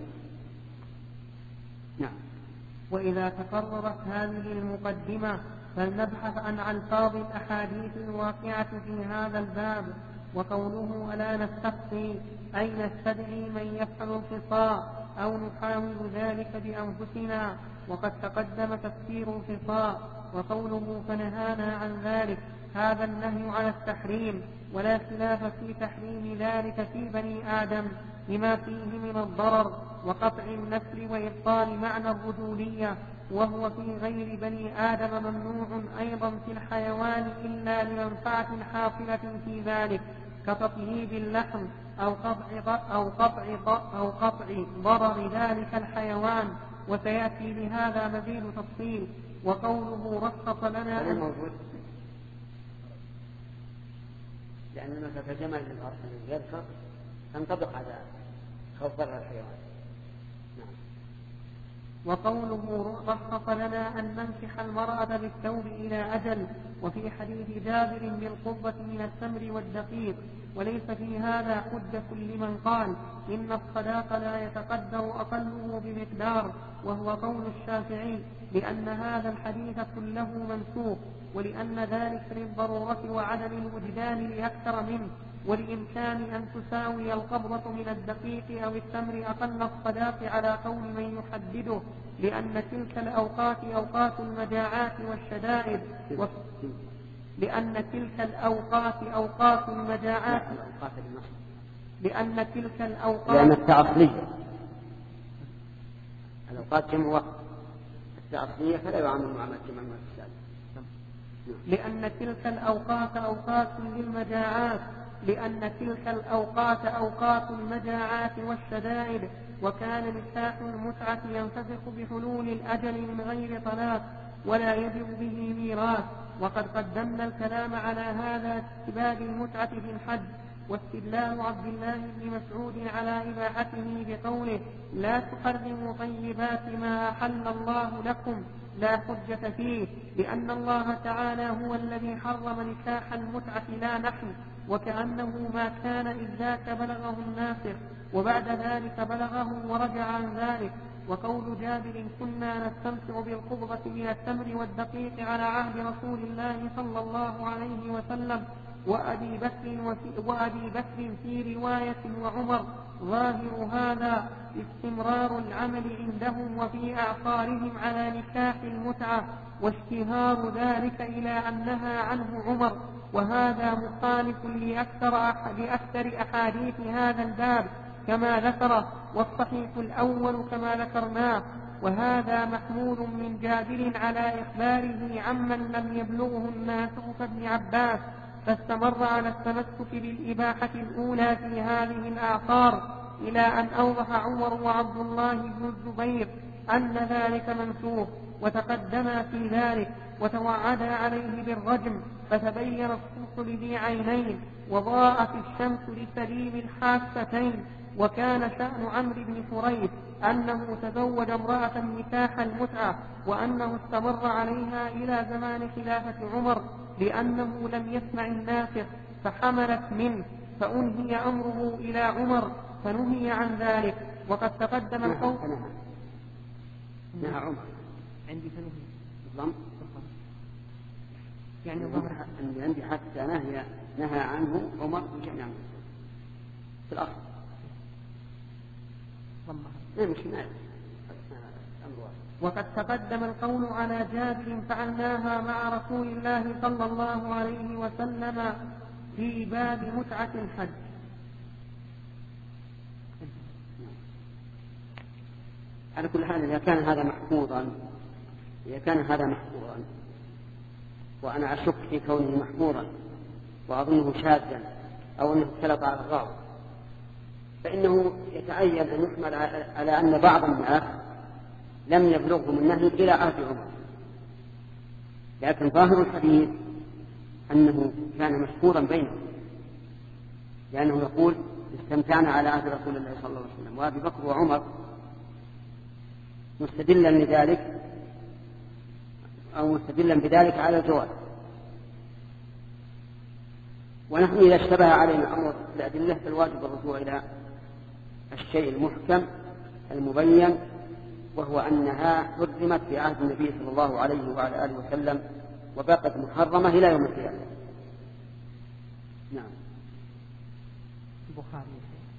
نعم. وإذا تقررت هذه المقدمة فلنبحث عن ألفاظ الأحاديث الواقعة في هذا الباب. وقوله ألا نستقصي أي نستدعي من يفعل الخصاء أو نحاول ذلك بأنفسنا، وقد تقدم تفسير الخصاء. وقوله فنهانا عن ذلك هذا النهي على التحريم، ولا خلاف في تحريم ذلك في بني آدم لما فيه من الضرر وقطع النسل وإبطال معنى الرجولية، وهو في غير بني آدم ممنوع أيضا في الحيوان إلا لمنفعة حاصلة في ذلك كتطييب اللحم أو قطع أو قطع أو قطع ضرر ذلك الحيوان. وسيأتي بهذا مزيد تفصيل. وقوله رخص لنا غير موجود، لأن المسافة الجمل غير شرط تنطبق على خوف ضرر الحيوان. نعم. وقوله رخص لنا أن ننكح المرأة بالثوب إلى أجل، وفي حديث جابر بالقبة من التمر والدقيق. وليس في هذا حجة لمن قال إن الصداق لا يتقدر أقله بمقدار، وهو قول الشافعي، لأن هذا الحديث كله منسوخ، ولأن ذلك للضرورة وعدم الوجدان لأكثر منه، ولإمكان أن تساوي القبضة من الدقيق أو التمر أقل الصداق على قول من يحدده، لأن تلك الأوقات أوقات المجاعات والشدائد و... لأن تلك الأوقات أوقات المجاعات لأن تلك الأوقات لأن التعصلية الأوقات جمع وقت، التعصلية فلا يعامل معاملة جمع وقت. لأن تلك الأوقات أوقات للمجاعات لأن تلك الأوقات أوقات المجاعات والشدائد، وكان نكاح المتعة ينفسخ بحلول الأجل من غير طلاق ولا يجب به ميراث. وقد قدمنا الكلام على هذا استباب المتعة في الحج، واستدلال عبد الله بن مسعود على إباحته بقوله لا تحرموا طيبات ما أحل الله لكم لا حجة فيه، لأن الله تعالى هو الذي حرم نكاح المتعة لا نحن، وكأنه ما كان إذ ذاك بلغه الناسخ وبعد ذلك بلغه ورجع عن ذلك. وقول جابر كنا نستمتع بالقبضة من التمر والدقيق على عهد رسول الله صلى الله عليه وسلم وأبي بكر, وفي وأبي بكر في رواية وعمر، ظاهر هذا استمرار العمل عندهم وفي أعصارهم على نكاح المتعة، واشتهار ذلك إلى أن نهى عنه عمر، وهذا مخالف لأكثر, أح لأكثر أحاديث هذا الباب كما ذكره، والصحيح الأول كما ذكرناه. وهذا محمول من جابر على إخباره عمن لم يبلغه الناسخ كابن عباس، فاستمر على التمسك بالإباحة الأولى في هذه الأعصار إلى أن أوضح عمر وعبد الله بن الزبير أن ذلك منسوخ، وتقدما في ذلك وتوعدا عليه بالرجم، فتبين الصبح لذي عينين وضاءت الشمس لسليم الحاستين. وكان شأن عمرو بن حريث أنه تزوج امرأة نكاح المتعة، وأنه استمر عليها إلى زمان خلافة عمر لأنه لم يسمع الناسخ فحملت منه، فأنهي أمره إلى عمر فنهي عن ذلك. وقد تقدم القول نهى عمر عندي فنهي ضم يعني ظهر أن عندي حتى نهي نهى عنه عمر وجمع في الأصل وقد تقدم القول على جابر فعلناها مع رسول الله صلى الله عليه وسلم في باب متعة الحج. على كل حال إذا كان هذا محفوظا إذا كان هذا محفوظا وأنا أشك في كونه محفوظا وأظنه شاذا أو أنه اختلط على الراوي، فإنه يتعين أن يحمل على أن بعض الناس لم يبلغهم النهي إلى عهد عمر، لكن ظاهر الحديث أنه كان مشهورا بينهم، لأنه يقول استمتعنا على عهد رسول الله صلى الله عليه وسلم وأبي بكر وعمر، مستدلا لذلك أو مستدلا بذلك على الجواز. ونحن إذا اشتبه علينا أمر الأدلة فالواجب الرجوع إلى الشيء المحكم المبين، وهو أنها حرمت في عهد النبي صلى الله عليه وعلى آله وسلم وبقت محرمة إلى يوم القيامة. نعم. البخاري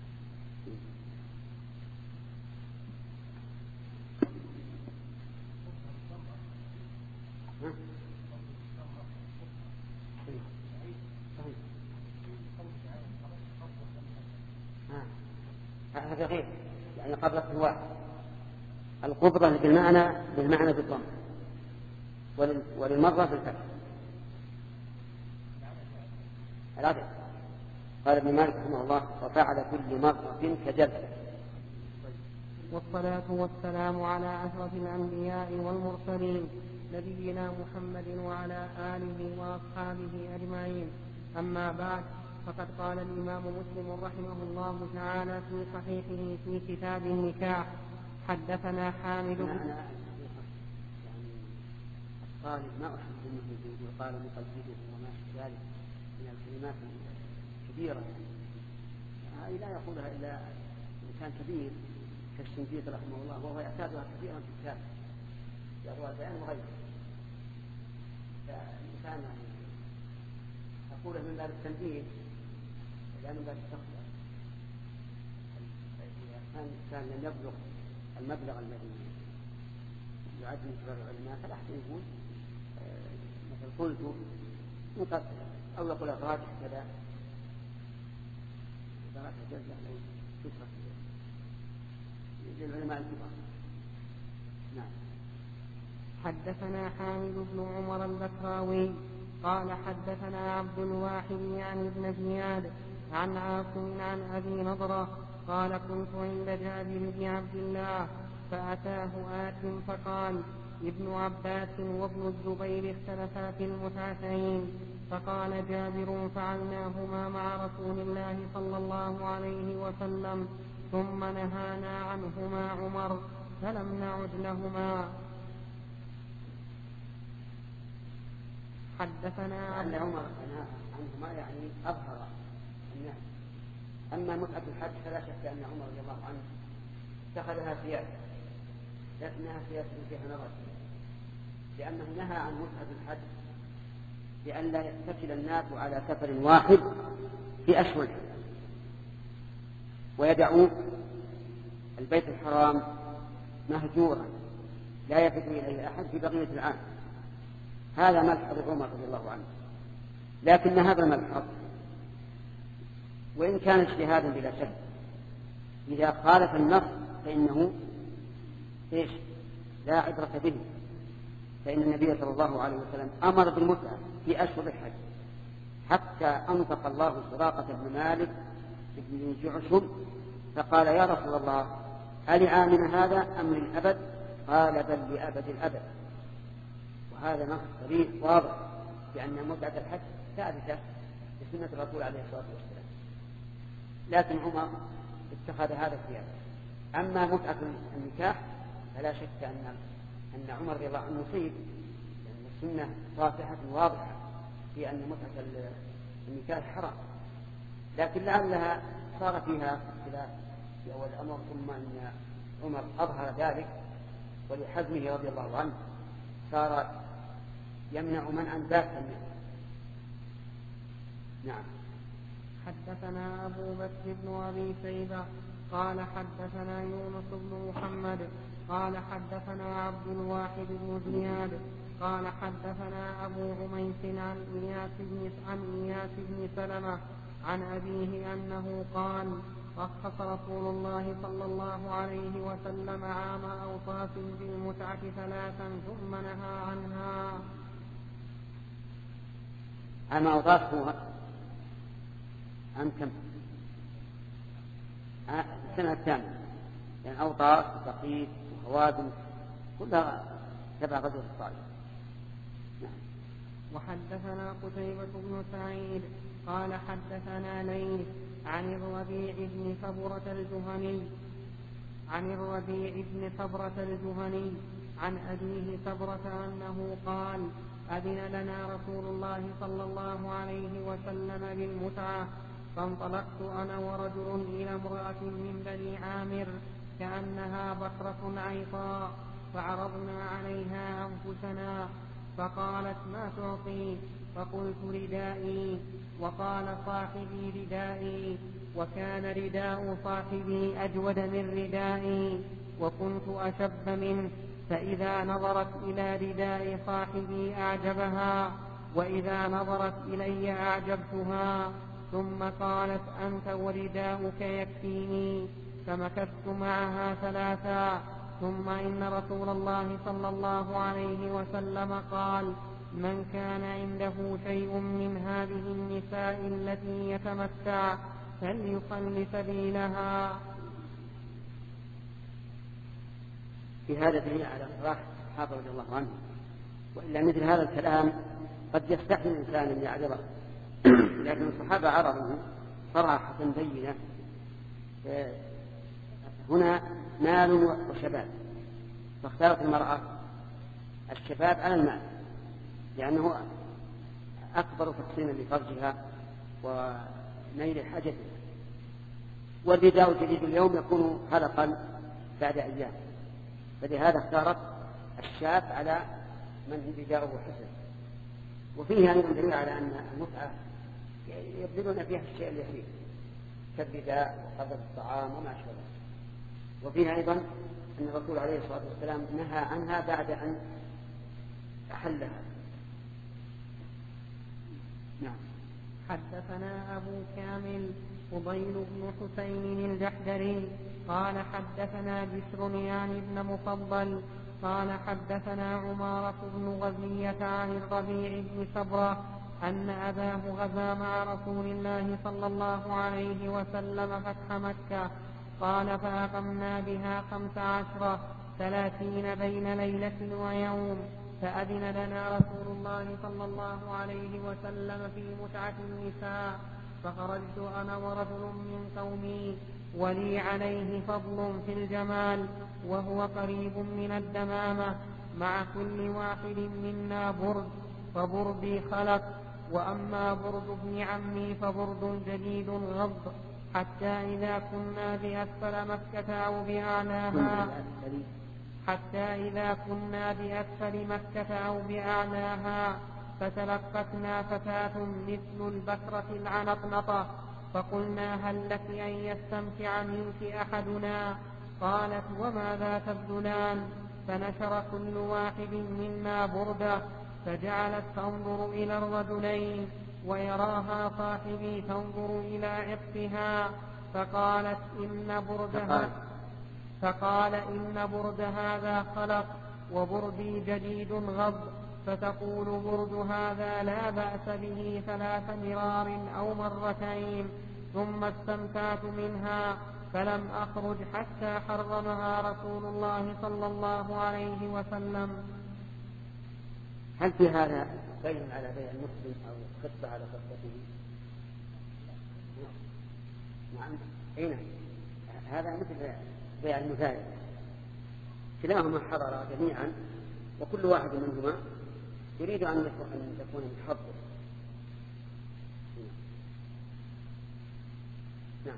هذا غير يعني قبل الواحد القبضة بالمعنى بالمعنى بالضم وللمرة بالفتح العدد. قال ابن مالك رحمه الله وفعل كل مرة كجلد. والصلاة والسلام على أشرف الأنبياء والمرسلين نبينا محمد وعلى آله وأصحابه أجمعين. أما بعد، فقد قال الإمام مسلم رحمه الله تعالى في صحيحه في كتاب النكاح: حدثنا حامد بن يعني الطالب ما أحب منه يقال مقلده وما أشبه ذلك من الكلمات الكبيرة، هذه لا يقولها إلا إنسان كبير كالشنقيطي رحمه الله، وهو يعتادها كثيرا في الكتاب في أبواب البيان وغيره. فالإنسان يعني أقوله من باب التنبيه لا من باب التخطئة. إذا كان الإنسان لم يبلغ المبلغ الذي يعد من كبار العلماء فلا أحد يقول مثل قلت مقصر، أو يقول الراجح كذا. الراجح جزء لو تشرح للعلماء الكبار. نعم. حدثنا حامد بن عمر البكراوي قال حدثنا عبد الواحد يعني ابن زياد عن عاصم عن أبي نضرة قال: كنت عند جابر بن عبد الله فأتاه آت فقال: ابن عباس وابن الزبير اختلفا في المتعتين. فقال جابر: فعلناهما مع رسول الله صلى الله عليه وسلم، ثم نهانا عنهما عمر فلم نعد لهما. حدثنا أن عمر نهى عنهما يعني أظهر النهي. أما متعة الحج فلا شك أن عمر رضي الله عنه اتخذها سياسة، لكنها سياسة فيها نظر، لأنه نهى عن متعة الحج لأن لا يتكل الناس على سفر واحد في أشهر ويدعوا البيت الحرام مهجورا لا يفد إليه أحد في بقية العام. هذا ملحظ عمر رضي الله عنه، لكن هذا الملحظ وإن كان اجتهادا بلا شك إذا خالف النص فإنه إيش؟ لا عبرة به، فإن النبي صلى الله عليه وسلم أمر بالمتعة في أشهر الحج حتى أنطق الله سراقة بن مالك بن جعشم فقال: يا رسول الله، ألعامنا هذا أم للأبد؟ قال: بل لأبد الأبد. وهذا نص صريح واضح بأن متعة الحج ثابتة بسنة الرسول عليه الصلاة والسلام، لكن عمر اتخذ هذا السياسة. أما متعة النكاح فلا شك أن أن عمر رضي الله عنه مصيب، لأن السنة واضحة واضحة في أن متعة النكاح حرام، لكن لعلها صار فيها خلاف في أول الأمر، ثم أن عمر أظهر ذلك ولحزمه رضي الله عنه صار يمنع منعا ذاتا منه. نعم. حدثنا أبو بكر بن أبي شيبة قال حدثنا يونس بن محمد قال حدثنا عبد الواحد بن زياد قال حدثنا أبو عميس عن إياس بن عن إياس بن سلمة عن أبيه أنه قال: رخص رسول الله صلى الله عليه وسلم عام أوطاس بالمتعة ثلاثا ثم نهى عنها. عام أوطاس هو عام كم؟ السنة الثانية، يعني أوطاس وثقيف وهوازن كلها تبع غزوة الطائف. نعم. وحدثنا قتيبة بن سعيد قال حدثنا ليث عن الربيع بن صبرة الجهني عن الربيع بن صبرة الجهني عن أبيه صبرة أنه قال: أذن لنا رسول الله صلى الله عليه وسلم بالمتعة، فانطلقت أنا ورجل إلى امرأة من بني عامر كأنها بكرة عيطاء، فعرضنا عليها أنفسنا، فقالت: ما تعطي؟ فقلت: ردائي. وقال صاحبي: ردائي. وكان رداء صاحبي أجود من ردائي، وكنت أشب منه، فإذا نظرت إلى رداء صاحبي أعجبها، وإذا نظرت إلي أعجبتها، ثم قالت: أنت ورداؤك يكفيني. فمكثت معها ثلاثا، ثم إن رسول الله صلى الله عليه وسلم قال: من كان عنده شيء من هذه النساء التي يتمتع فليخل سبيلها. في هذا دليل على صلاح الصحابة رضي الله عنهم، وإلا مثل هذا الكلام قد يستحي الإنسان أن يعذره، لكن الصحابة عرضوا صراحة بينة. هنا مال وشباب، فاختارت المرأة الشباب على المال لأنه أكبر تحسينا لفرجها ونيل حاجتها، والرداء الجديد اليوم يكون خلقا بعد أيام، فلهذا اختارت الشاب على من رداؤه حسن. وفيه أيضا دليل على أن المتعة يبذلون فيها الشيء اليسير كالرداء وقدر الطعام وما أشبه ذلك. وفيه أيضا أن الرسول عليه الصلاة والسلام نهى عنها بعد أن أحلها. نعم. حدثنا أبو كامل فضيل بن حسين الجحدري قال حدثنا بشر يعني بن مفضل قال حدثنا عمارة بن غزية عن الربيع بن سبرة أن أباه غزا مع رسول الله صلى الله عليه وسلم فتح مكة. قال فأقمنا بها خمس عشرة ثلاثين بين ليلة ويوم، فأذن لنا رسول الله صلى الله عليه وسلم في متعة النساء، فخرجت أنا ورجل من قومي ولي عليه فضل في الجمال وهو قريب من الدمامة، مع كل واحد منا برد، فبردي خلق، وأما برد ابن عمي فبرد جديد غض، حتى إذا كنا بأسفل مكة أو بأعلاها حتى إذا كنا بأسفل مكة أو بأعلاها فتلقتنا فتاة مثل البكرة العنطنطة، فقلنا هل لك أن يستمتع منك أحدنا؟ قالت وماذا تبذلان؟ فنشر كل واحد منا بردة، فجعلت تنظر إلى الرجلين ويراها صاحبي تنظر إلى عطفها، فقالت إن بردها فقال إن برد هذا خلق وبردي جديد غض، فتقول برد هذا لا بأس به ثلاث مرار أو مرتين، ثم استمتعت منها فلم أخرج حتى حرمها رسول الله صلى الله عليه وسلم. هل في هذا بين على بيع المسلم أو خطة على خطته؟ نعم. أين هذا مثل بيع المزايد، كلاهما حضر جميعا وكل واحد منهما يريد أن يكون من حظه. نعم.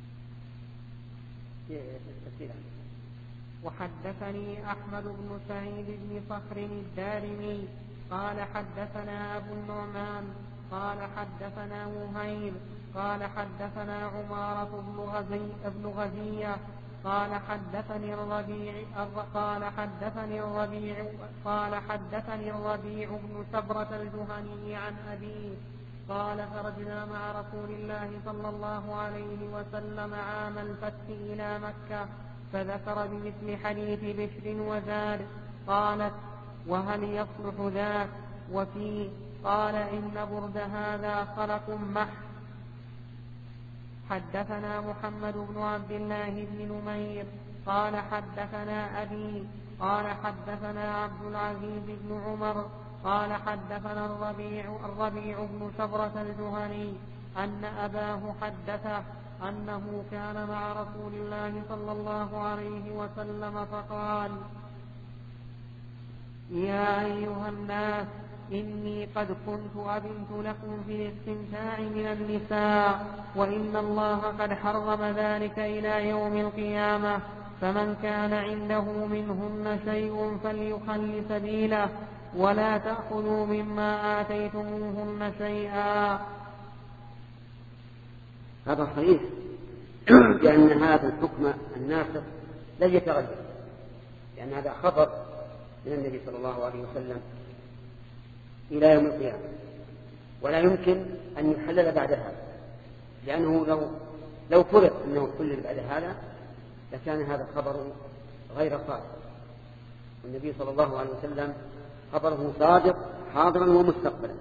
وحدثني أحمد بن سعيد بن صخر الدارمي قال حدثنا أبو النعمان قال حدثنا وهيب قال حدثنا عمارة بن غزي ابن غزية قال حدثني الربيع قال حدثني الربيع قال حدثني الربيع بن سبرة الجهني عن أبيه قال خرجنا مع رسول الله صلى الله عليه وسلم عام الفتح إلى مكة، فذكر بمثل حديث بشر وزاد. قالت وهل يصلح ذاك؟ وفيه قال إن برد هذا خلق مح. حدثنا محمد بن عبد الله بن نمير قال حدثنا أبي قال حدثنا عبد العزيز بن عمر قال حدثنا الربيع, الربيع بن سبرة الجهني أن أباه حدثه أنه كان مع رسول الله صلى الله عليه وسلم فقال يا أيها الناس إني قد كنت أذنت لكم في الاستمتاع من النساء، وإن الله قد حرم ذلك إلى يوم القيامة، فمن كان عنده منهن شيء فليخل سبيله، ولا تأخذوا مما آتيتموهن شيئا. هذا صحيح، لأن هذا الحكم الناسخ لن يتغير، لأن هذا خبر من النبي صلى الله عليه وسلم إلى يوم القيامة، ولا يمكن أن يحلل بعد هذا، لأنه لو لو فرض أنه حلل بعد هذا لكان هذا خبر غير صادق، والنبي صلى الله عليه وسلم خبره صادق حاضرا ومستقبلا.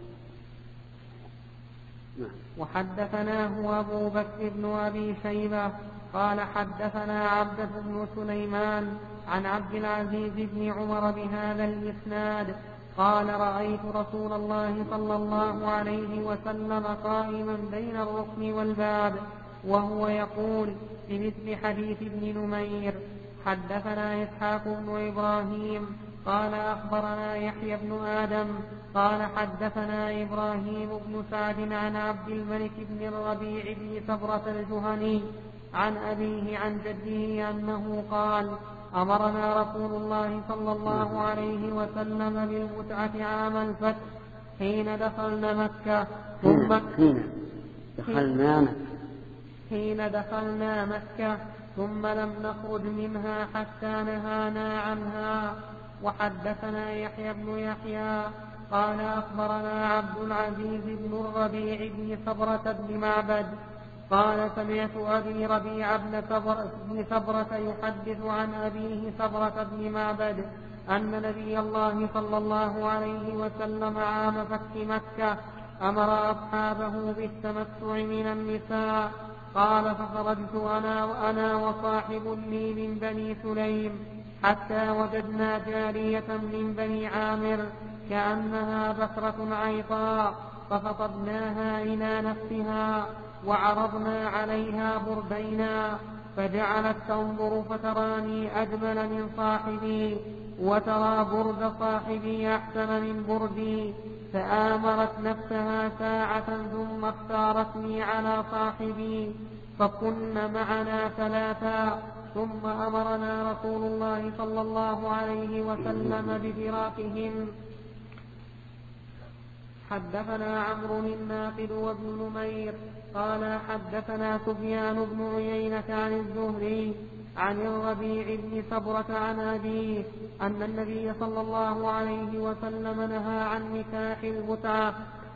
وحدثناه أبو بكر بن أبي شيبة قال حدثنا عبدة بن سليمان عن عبد العزيز بن عمر بهذا الإسناد قال رأيت رسول الله صلى الله عليه وسلم قائما بين الركن والباب وهو يقول بمثل حديث ابن نمير. حدثنا إسحاق بن إبراهيم قال أخبرنا يحيى بن آدم قال حدثنا إبراهيم بن سعد عن عبد الملك بن الربيع بن سبرة الجهني عن أبيه عن جده أنه قال أمرنا رسول الله صلى الله عليه وسلم بالمتعة عام الفتح حين دخلنا مكة ثم حين دخلنا مكة حين دخلنا مكة ثم لم نخرج منها حتى نهانا عنها. وحدثنا يحيى بن يحيى قال أخبرنا عبد العزيز بن الربيع بن سبرة بن معبد قال سمعت أبي ربيع بن سبرة يحدث عن أبيه سبرة بن معبد أن نبي الله صلى الله عليه وسلم عام فتح مكة أمر أصحابه بالتمتع من النساء. قال فخرجت أنا وأنا وصاحب لي من بني سليم حتى وجدنا جارية من بني عامر كأنها بكرة عيطاء فخطبناها إلى نفسها وعرضنا عليها بردينا فجعلت تنظر فتراني أجمل من صاحبي وترى برد صاحبي أحسن من بردي فآمرت نفسها ساعة ثم اختارتني على صاحبي فكن معنا ثلاثا ثم أمرنا رسول الله صلى الله عليه وسلم بفراقهن. حدثنا عمرو الناقد وابن نمير قال حدثنا سفيان بن عيينة عن الزهري عن الربيع بن سبرة عن أبيه أن النبي صلى الله عليه وسلم نهى عن نكاح المتعة.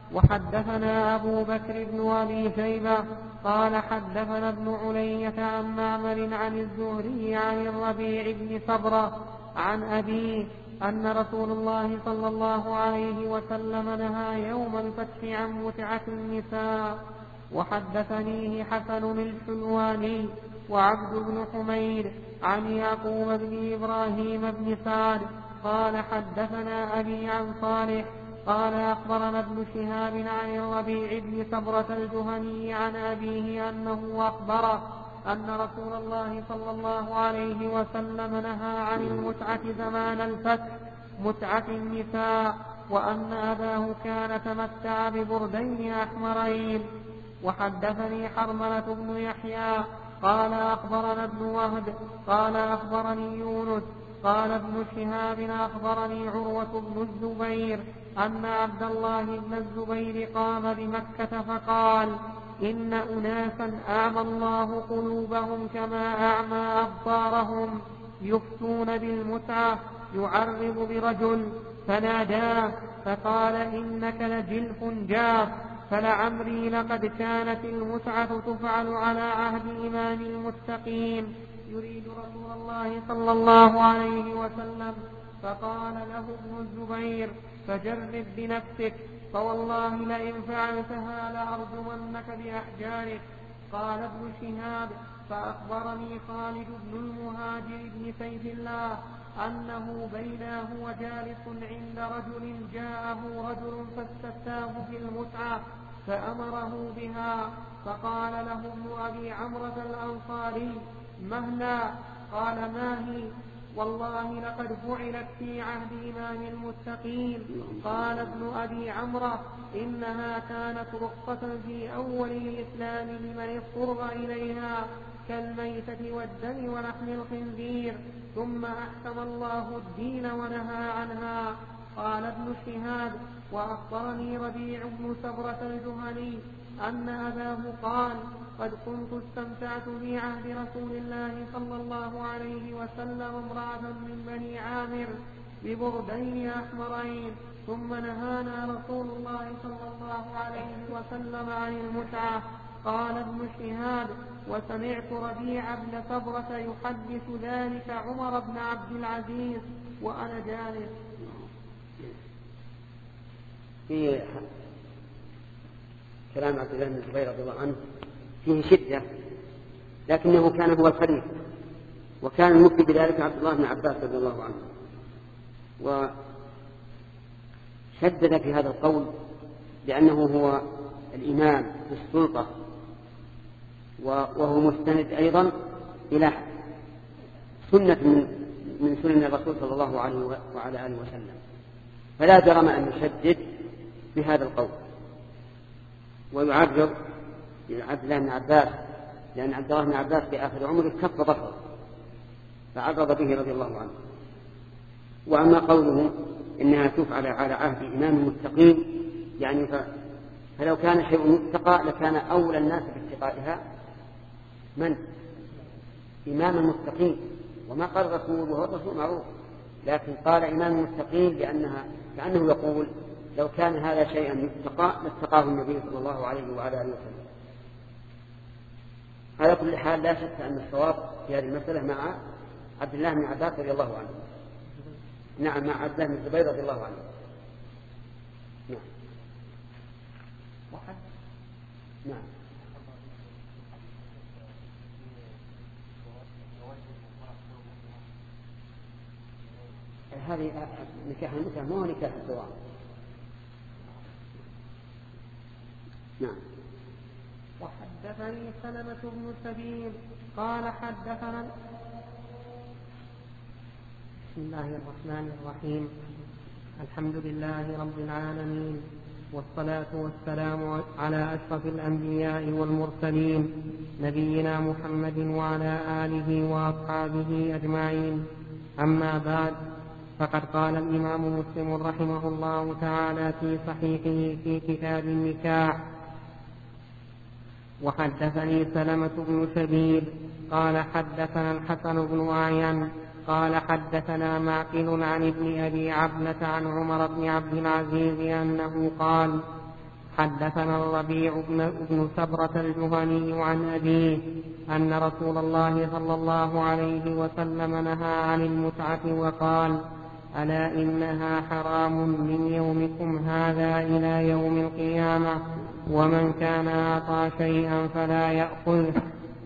وحدثنا أبو بكر بن أبي شيبة قال حدثنا ابن علية عن معمر عن الزهري عن الربيع بن سبرة عن أبيه أن رسول الله صلى الله عليه وسلم نهى يوم الفتح عن متعة النساء. وحدثنيه حسن الحلواني وعبد بن حميد عن يعقوب بن إبراهيم بن سعد قال حدثنا أبي عن صالح قال أخبرنا ابن شهاب عن الربيع بن سبرة الجهني عن أبيه أنه أخبره أن رسول الله صلى الله عليه وسلم نهى عن المتعة زمان الفتح متعة النساء وأن أباه كان تمتع ببردين أحمرين. وحدثني حرملة بن يحيى قال أخبرنا ابن وهب قال أخبرني يونس قال ابن شهاب أخبرني عروة بن الزبير أن عبد الله بن الزبير قام بمكة فقال إن أناسا أعمى الله قلوبهم كما أعمى أبصارهم يفتون بالمتعة يعرض برجل فناداه فقال إنك لجلف جاف فلعمري لقد كانت المتعة تفعل على عهد إمام المتقين يريد رسول الله صلى الله عليه وسلم. فقال له ابن الزبير فجرب بنفسك فوالله لئن فعلتها لأرجمنك بأحجارك. قال ابن شهاب فأخبرني خالد بن المهاجر بن سيف الله أنه بينا هو جالس عند رجل جاءه رجل فاستفتاه في المتعة فأمره بها فقال له ابن أبي عمرة الأنصاري مهلا قال ما هي والله لقد فعلت في عهد إمام المتقين. قال ابن أبي عمرة إنها كانت رخصة في أول الإسلام لمن اضطر إليها كالميتة والدم ولحم الخنزير ثم أحكم الله الدين ونهى عنها. قال ابن شهاب وأخبرني ربيع بن سبرة الجهني أن أباه قال قد كنت استمتعت في عهد رسول الله صلى الله عليه وسلم امرأة من بني عامر ببردين أحمرين ثم نهانا رسول الله صلى الله عليه وسلم عن المتعة. قال ابن شهاب وسمعت ربيع بن سبرة يحدث ذلك عمر بن عبد العزيز وأنا جالس. في كلام عبد الله بن الزبير رضي الله عنه فيه شدة لكنه كان هو الخليفة وكان المفتي بذلك عبد الله بن عباس رضي الله عنه. وشدد في هذا القول لأنه هو الإمام في السلطة، وهو مستند أيضا إلى سنة من سنن الرسول صلى الله عليه وعلى آله وسلم، فلا جرم أن يشدد بهذا القول ويعرض عبد الله بن عباس، لأن عبد الله بن عباس في آخر عمره كف بصره فعرض به رضي الله عنه. وأما قوله إنها تفعل على عهد إمام مستقيم، يعني فلو كان شيء متقى لكان أولى الناس باتقائها من؟ إمام مستقيم. وما قال الرسول وهو الرسول معروف، لكن قال إمام مستقيم لأنها كأنه يقول لو كان هذا شيئا يتقى لاتقاه النبي صلى الله عليه وعلى آله وسلم. على كل حال لا شك أن الصواب في هذه المسألة مع عبد الله بن عباس رضي الله عنه. نعم، مع عبد الله بن الزبير رضي الله عنه. نعم. نعم. هذه نكاح المتعة ما هو نكاح الزواج. نعم. وحدثني سلمة بن سبيل قال حدثنا. بسم الله الرحمن الرحيم. الحمد لله رب العالمين، والصلاة والسلام على أشرف الأنبياء والمرسلين نبينا محمد وعلى آله وأصحابه أجمعين. أما بعد، فقد قال الإمام مسلم رحمه الله تعالى في صحيحه في كتاب النكاح: وحدثني سلمة بن شبيب قال حدثنا الحسن بن أعين قال حدثنا معقل عن ابن أبي عبلة عن عمر بن عبد العزيز أنه قال: حدثنا الربيع بن سبرة الجهني عن أبيه أن رسول الله صلى الله عليه وسلم نهى عن المتعة وقال: ألا إنها حرام من يومكم هذا إلى يوم القيامة، ومن كان أعطى شيئا فلا يأخذه.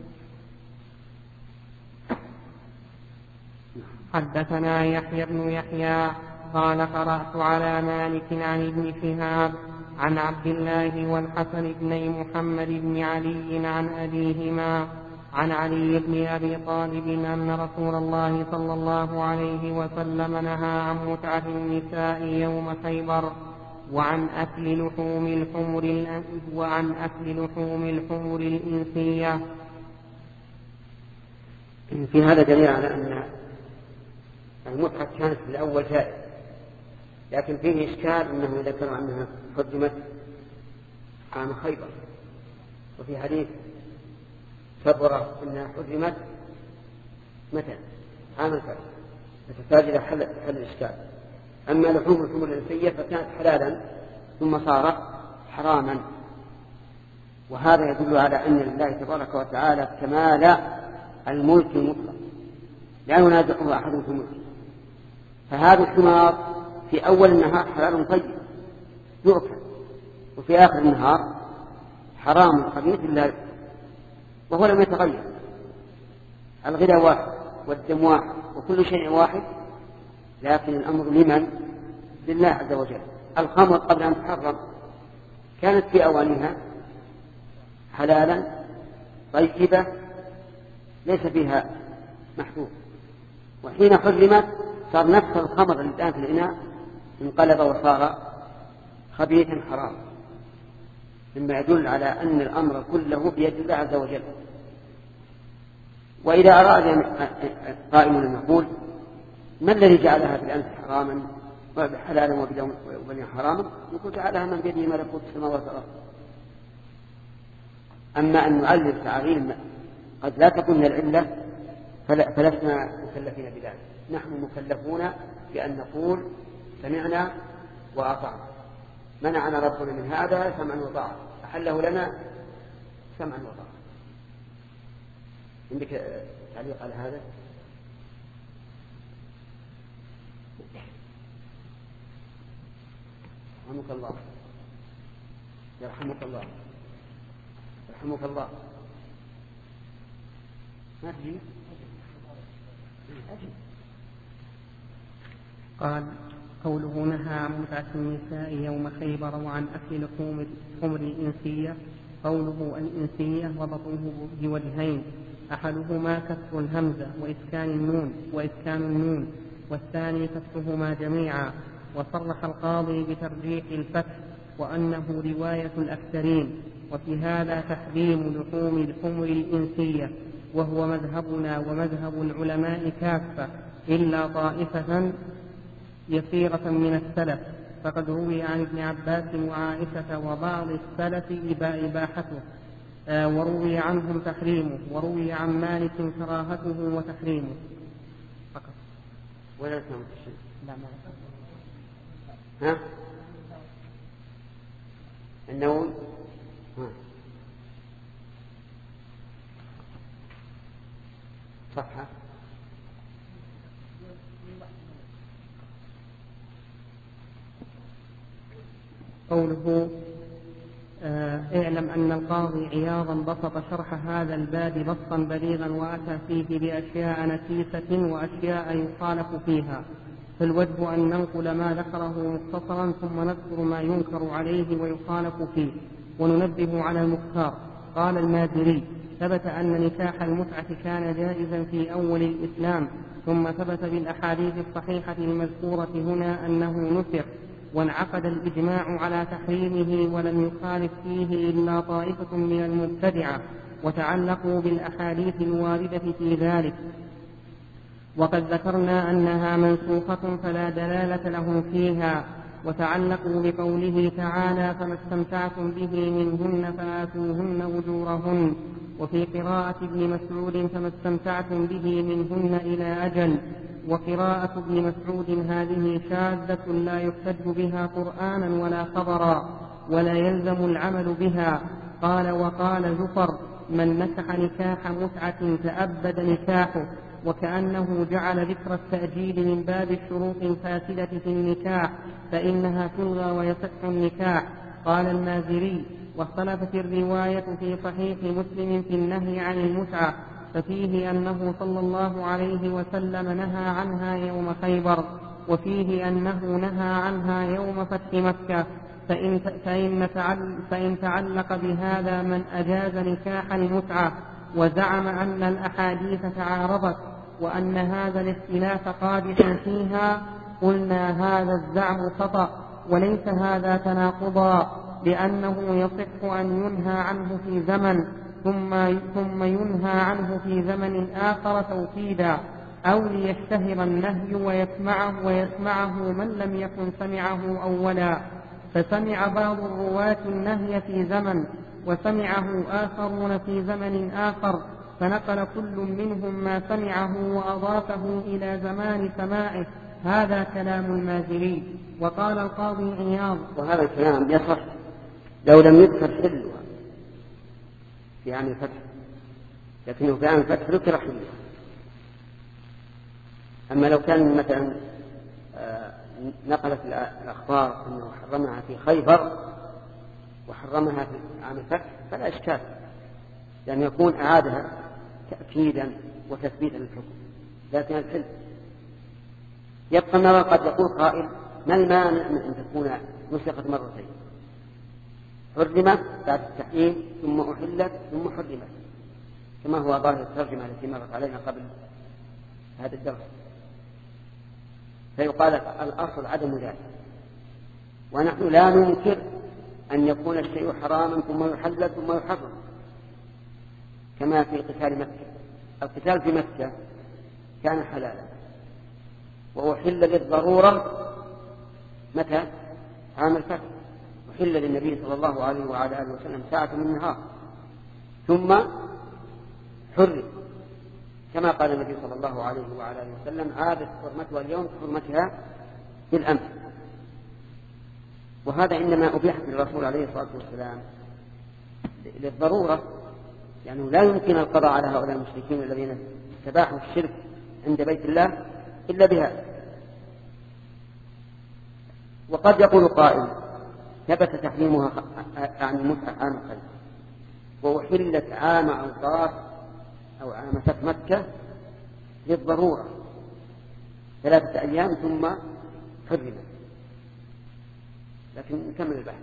حدثنا يحيى بن يحيى قال: قرأت على مالك عن ابن شهاب عن عبد الله والحسن بن محمد بن علي عن أبيهما عن علي بن أبي طالب أن رسول الله صلى الله عليه وسلم نهى عن متعة النساء يوم خيبر وعن أكل لحوم الحمر وعن أكل لحوم الحمر الإنسية. في هذا دليل على أن المتعة كانت في الأول جائزة، لكن فيه إشكال أنه ذكر أنها قدمت عام خيبر، وفي حديث سبرة أنها حرمت متى؟ عام الفتح، فتحتاج إلى حل الإشكال. أما لحوم الحمر الإنسية فكانت حلالا ثم صارت حراما، وهذا يدل على أن لله تبارك وتعالى كمال الملك المطلق لا ينازعه أحد في الملك. فهذا الحمار في أول النهار حلال طيب يؤكل، وفي آخر النهار حرام خبيث لا، وهو لم يتغير. الغذاء واحد والدم واحد وكل شيء واحد، لكن الأمر لمن؟ لله عز وجل. الخمر قبل أن تحرم كانت في أوانها حلالا طيبة ليس فيها محذور، وحين حرمت صار نفس الخمر الآن في الإناء انقلب وصار خبيثا حرام، مما يدل على أن الأمر كله بيد الله عز وجل. وإذا أراد قائل أن نقول: ما الذي جعلها بالأمس حراما وحلالا وباليوم حراما؟ نقول: جعلها من بيده ملكوت السماوات والأرض. أما أن نعلل تعليل قد لا تكون العلة فلسنا مكلفين بذلك. نحن مكلفون بأن نقول: سمعنا وأطعنا، منعنا ربنا من هذا سمعا وطاعة، أحله لنا سمعا وطاعة. عندك تعليق على هذا؟ يرحمك الله يرحمك الله يرحمك الله. ما تجي؟ قال قوله نهى عن متعة النساء يوم خيبر وعن أكل لحوم الحمر الإنسية. قوله الإنسية وضبطه بوجهين، أحدهما كسر الهمزة وإسكان النون وإسكان النون والثاني فتحهما جميعا. وصرح القاضي بترجيح الفتح وأنه رواية الأكثرين، وفي هذا تحريم لحوم الحمر الإنسية، وهو مذهبنا ومذهب العلماء كافة إلا طائفة يسيرة من السلف، فقد روي عن ابن عباس وعائشة وبعض السلف إباحته، آه وروي عنهم تحريمه، وروي عن مالك كراهته وتحريمه فقط. ولا سمعت شيء؟ لا ما ها؟ النووي؟ ها صفحة قوله آه اعلم أن القاضي عياضا بسط شرح هذا الباب بسطا بليغا وأتى فيه بأشياء نفيسة وأشياء يخالف فيها، فالوجه أن ننقل ما ذكره مختصرا ثم نذكر ما ينكر عليه ويخالف فيه وننبه على المختار. قال المازري: ثبت أن نكاح المتعة كان جائزا في أول الإسلام، ثم ثبت بالأحاديث الصحيحة المذكورة هنا أنه نسخ، وانعقد الإجماع على تحريمه ولم يخالف فيه إلا طائفة من المبتدعة، وتعلقوا بالأحاديث الواردة في ذلك، وقد ذكرنا أنها منسوخة فلا دلالة لهم فيها. وتعلقوا بقوله تعالى: فما استمتعتم به منهن فآتوهن أجورهن. وفي قراءة ابن مسعود: فما استمتعتم به منهن إلى أجل. وقراءة ابن مسعود هذه شاذة لا يحتج بها قرآنا ولا خبرا، ولا يلزم العمل بها. قال وقال زفر: من نكح نكاح متعة تأبد نكاحه، وكأنه جعل ذكر التأجيل من باب الشروط الفاسدة في النكاح، فإنها تلغى ويصح النكاح. قال المازري: واختلفت الرواية في صحيح مسلم في النهي عن المتعة، ففيه أنه صلى الله عليه وسلم نهى عنها يوم خيبر، وفيه أنه نهى عنها يوم فتح مكة. فإن, فإن, فإن تعلق بهذا من أجاز نكاح المتعة وزعم أن الأحاديث تعارضت وأن هذا الاختلاف قادح فيها، قلنا هذا الزعم خطأ، وليس هذا تناقضا، لأنه يصح أن ينهى عنه في زمن ثم, ثم ينهى عنه في زمن آخر توكيدا، أو ليشتهر النهي ويسمعه, ويسمعه من لم يكن سمعه أولا، فسمع بعض الرواة النهي في زمن وسمعه آخرون في زمن آخر، فنقل كل منهم ما سمعه وأضافه إلى زمان سماعه. هذا كلام المازري. وقال القاضي عياض: وهذا الكلام يصح لو لم يذكر حلها في عام الفتح، لكنه في عام الفتح ذكر حلها. أما لو كان مثلا نقلت الأخبار أنه حرمها في خيبر وحرمها في عام الفتح فلا إشكال، لأن يكون أعادها تأكيدا وتثبيتا للحكم. لكن الحل يبقى النظر، قد يقول قائل: ما المانع من أن تكون نسخت مرتين، حرمت بعد التحريم ثم أحلت ثم حرمت، كما هو ظاهر الترجمة التي مرت علينا قبل هذا الدرس. فيقال الأصل عدم ذلك، ونحن لا ننكر أن يكون الشيء حراما ثم يحلل ثم يحرم، كما في قتال مكة. القتال في مكة كان حلالا وأحل للضرورة متى؟ عام الفتح، أحل للنبي صلى الله عليه وعلى آله وسلم ساعة من النهار، ثم حرم، كما قال النبي صلى الله عليه وعلى آله وسلم: عادت حرمتها اليوم حرمتها بالأمس. وهذا إنما أبيحت للرسول عليه الصلاة والسلام للضرورة، لأنه يعني لا يمكن القضاء على هؤلاء المشركين الذين استباحوا الشرك عند بيت الله إلا بها. وقد يقول قائل: ثبت تحريمها عن المتعة عام الخير وأحلت عام أوطاس أو عام فتح مكة للضرورة، ثلاثة أيام ثم حرمت. لكن نكمل البحث.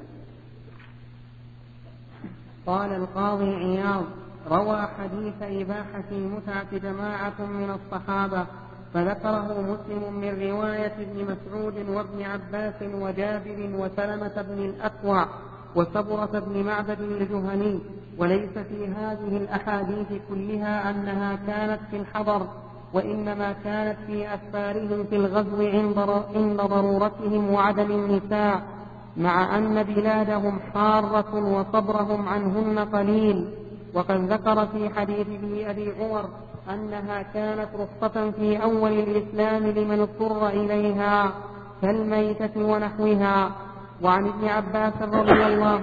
قال القاضي عياض: روى حديث إباحة المتعة جماعة من الصحابة، فذكره مسلم من رواية ابن مسعود وابن عباس وجابر وسلمة بن الأكوع وسبرة بن معبد الجهني، وليس في هذه الأحاديث كلها أنها كانت في الحضر، وإنما كانت في أسفارهم في الغزو عند ضرورتهم وعدم النساء، مع أن بلادهم حارة وصبرهم عنهن قليل. وقد ذكر في حديث ابن أبي عمر أنها كانت رخصة في أول الإسلام لمن اضطر إليها كالميتة ونحوها. وعن ابن عباس رضي الله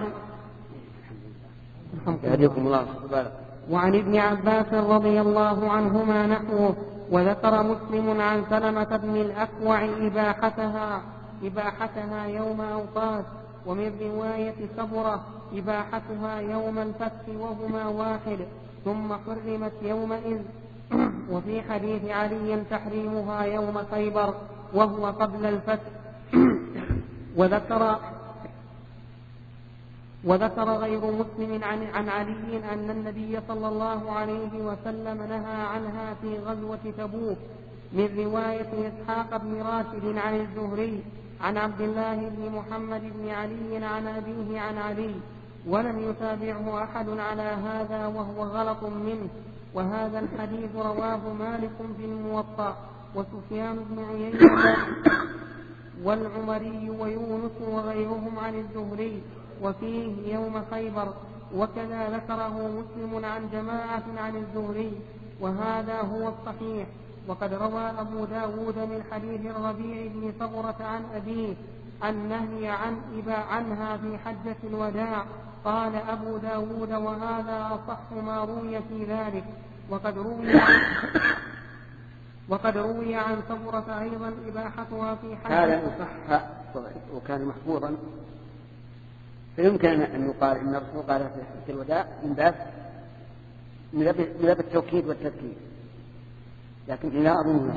وعن ابن عباس رضي الله عنهما نحوه. وذكر مسلم عن سلمة بن الأكوع إباحتها إباحتها يوم أوقات، ومن رواية سبرة إباحتها يوم الفتح وهما واحد، ثم حرمت يومئذ. وفي حديث علي تحريمها يوم خيبر وهو قبل الفتح. وذكر وذكر غير مسلم عن, عن علي أن النبي صلى الله عليه وسلم نهى عنها في غزوة تبوك، من رواية إسحاق بن راشد عن الزهري عن عبد الله بن محمد بن علي عن أبيه عن علي، ولم يتابعه أحد على هذا وهو غلط منه. وهذا الحديث رواه مالك في الموطأ وسفيان بن عيينة والعمري ويونس وغيرهم عن الزهري، وفيه يوم خيبر. وكذا ذكره مسلم عن جماعة عن الزهري، وهذا هو الصحيح. وقد روى أبو داود من حديث الربيع بن صبرة عن أبيه النهي عن إبا عنها في حجة الوداع. قال أبو داود: وهذا أصح ما روي في ذلك. وقد روي عن وقد روي عن صبرة أيضا إباحتها في حجة. هذا صح وكان محفوظا، فيمكن أن يقال إن الرسول قال في حجة الوداع من باب من باب التوكيد والتذكير، لكن لا أظن.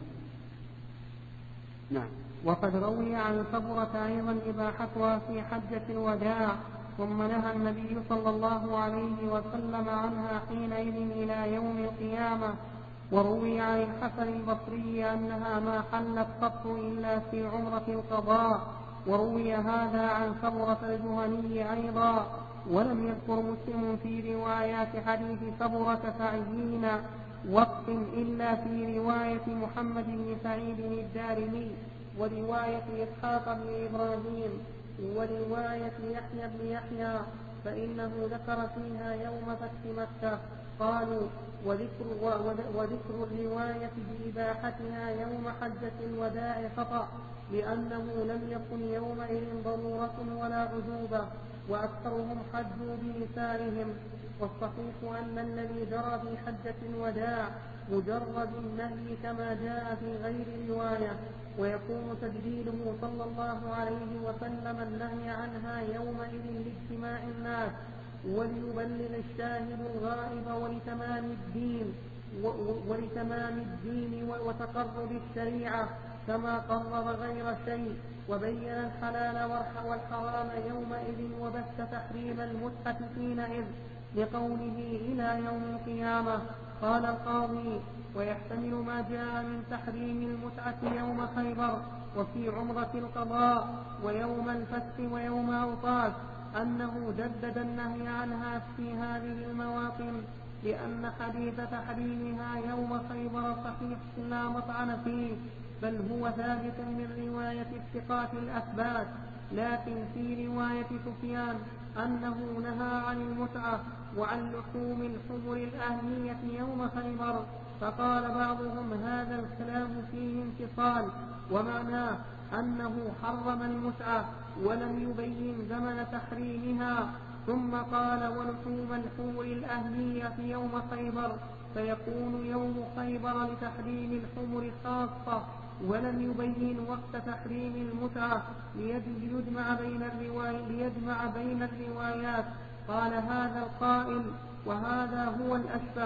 نعم. وقد روي عن صبرة أيضا إباحتها في حجة الوداع، ثم نهى النبي صلى الله عليه وسلم عنها حينئذ إلى يوم القيامة. وروي عن الحسن البصري أنها ما حلت قط إلا في عمرة القضاء. وروي هذا عن صبرة الجهني أيضا. ولم يذكر مسلم في روايات حديث صبرة تعيين وقت إلا في رواية محمد بن سعيد الدارمي ورواية إسحاق بن إبراهيم ورواية يحيى بن يحيى، فإنه ذكر فيها يوم فتح مكة. قالوا: وذكر, وذكر الرواية بإباحتها يوم حجة الوداع خطأ، لأنه لم يكن يومئذ ضرورة ولا عذوبة، وأكثرهم حجوا بنسائهم. والصحيح أن الذي جرى في حجة الوداع مجرد النهي كما جاء في غير رواية، ويكون تجديده صلى الله عليه وسلم النهي عنها يومئذ لاجتماع الناس وليبلغ الشاهد الغائب ولتمام الدين ولتمام الدين وتقرب الشريعة، كما قرر غير شيء وبين الحلال والحرام يومئذ وبث تحريم المتعة حينئذ لقوله إلى يوم القيامة. قال القاضي: ويحتمل ما جاء من تحريم المتعة يوم خيبر وفي عمرة القضاء ويوم الفتح ويوم أوطاس أنه جدد النهي عنها في هذه المواطن، لأن حديث تحريمها يوم خيبر صحيح لا مطعن فيه، بل هو ثابت من رواية الثقات الأثبات. لكن في رواية سفيان أنه نهى عن المتعة وعن لحوم الحمر الأهلية يوم خيبر، فقال بعضهم هذا الكلام فيه انفصال، ومعناه أنه حرم المتعة ولم يبين زمن تحريمها، ثم قال ولحوم الحمر الأهلية يوم خيبر، فيكون يوم خيبر لتحريم الحمر خاصة، ولم يبين وقت تحريم المتعة ليجمع بين الروايات, ليجمع بين الروايات. قال هذا القائل: وهذا هو الأشبه،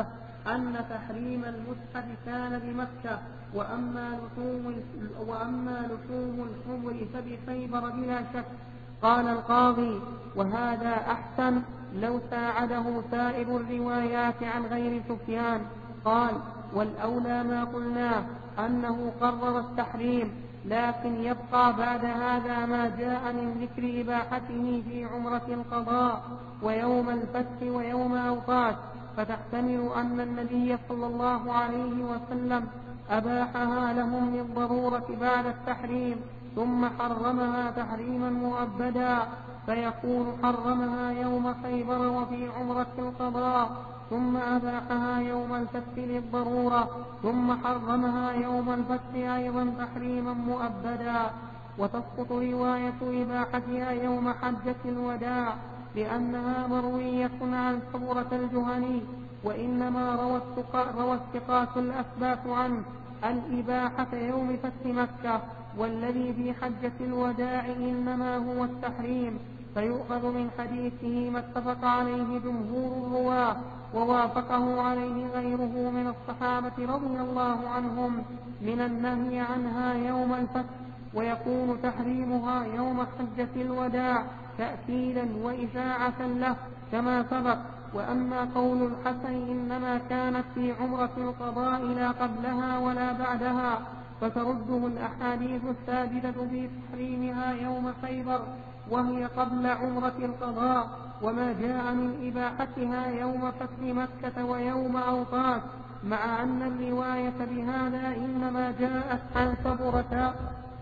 أن تحريم المتعة كان بمكة، وأما لحوم وأما لحوم الحمر فبخيبر بلا شك. قال القاضي: وهذا أحسن لو ساعده سائر الروايات عن غير سفيان. قال: والأولى ما قلناه أنه قرر التحريم، لكن يبقى بعد هذا ما جاء من ذكر إباحته في عمرة القضاء ويوم الفتح ويوم أوقات، فتحتمل أن النبي صلى الله عليه وسلم أباحها لهم للضرورة بعد التحريم، ثم حرمها تحريما مؤبدا، فيكون حرمها يوم خيبر وفي عمرة القضاء، ثم أباحها يوم الفتح للضرورة، ثم حرمها يوم الفتح أيضا تحريما مؤبدا. وتسقط رواية إباحتها يوم حجة الوداع لأنها مروية عن سمرة الجهني، وإنما روى الثقات الأثبات عنه الإباحة يوم فتح مكة، والذي في حجة الوداع إنما هو التحريم، فيؤخذ من حديثه ما اتفق عليه جمهور الرواة ووافقه عليه غيره من الصحابة رضي الله عنهم من النهي عنها يوم الفتح، ويكون تحريمها يوم حجة الوداع تأكيدا وإشاعة له كما سبق. وأما قول الحسن إنما كانت في عمرة القضاء لا قبلها ولا بعدها، فترده الأحاديث الثابتة في تحريمها يوم خيبر وهي قبل عمرة القضاء، وما جاء من إباحتها يوم فتح مكة ويوم أوقات، مع أن الرواية بهذا إنما جاءت عن سبرة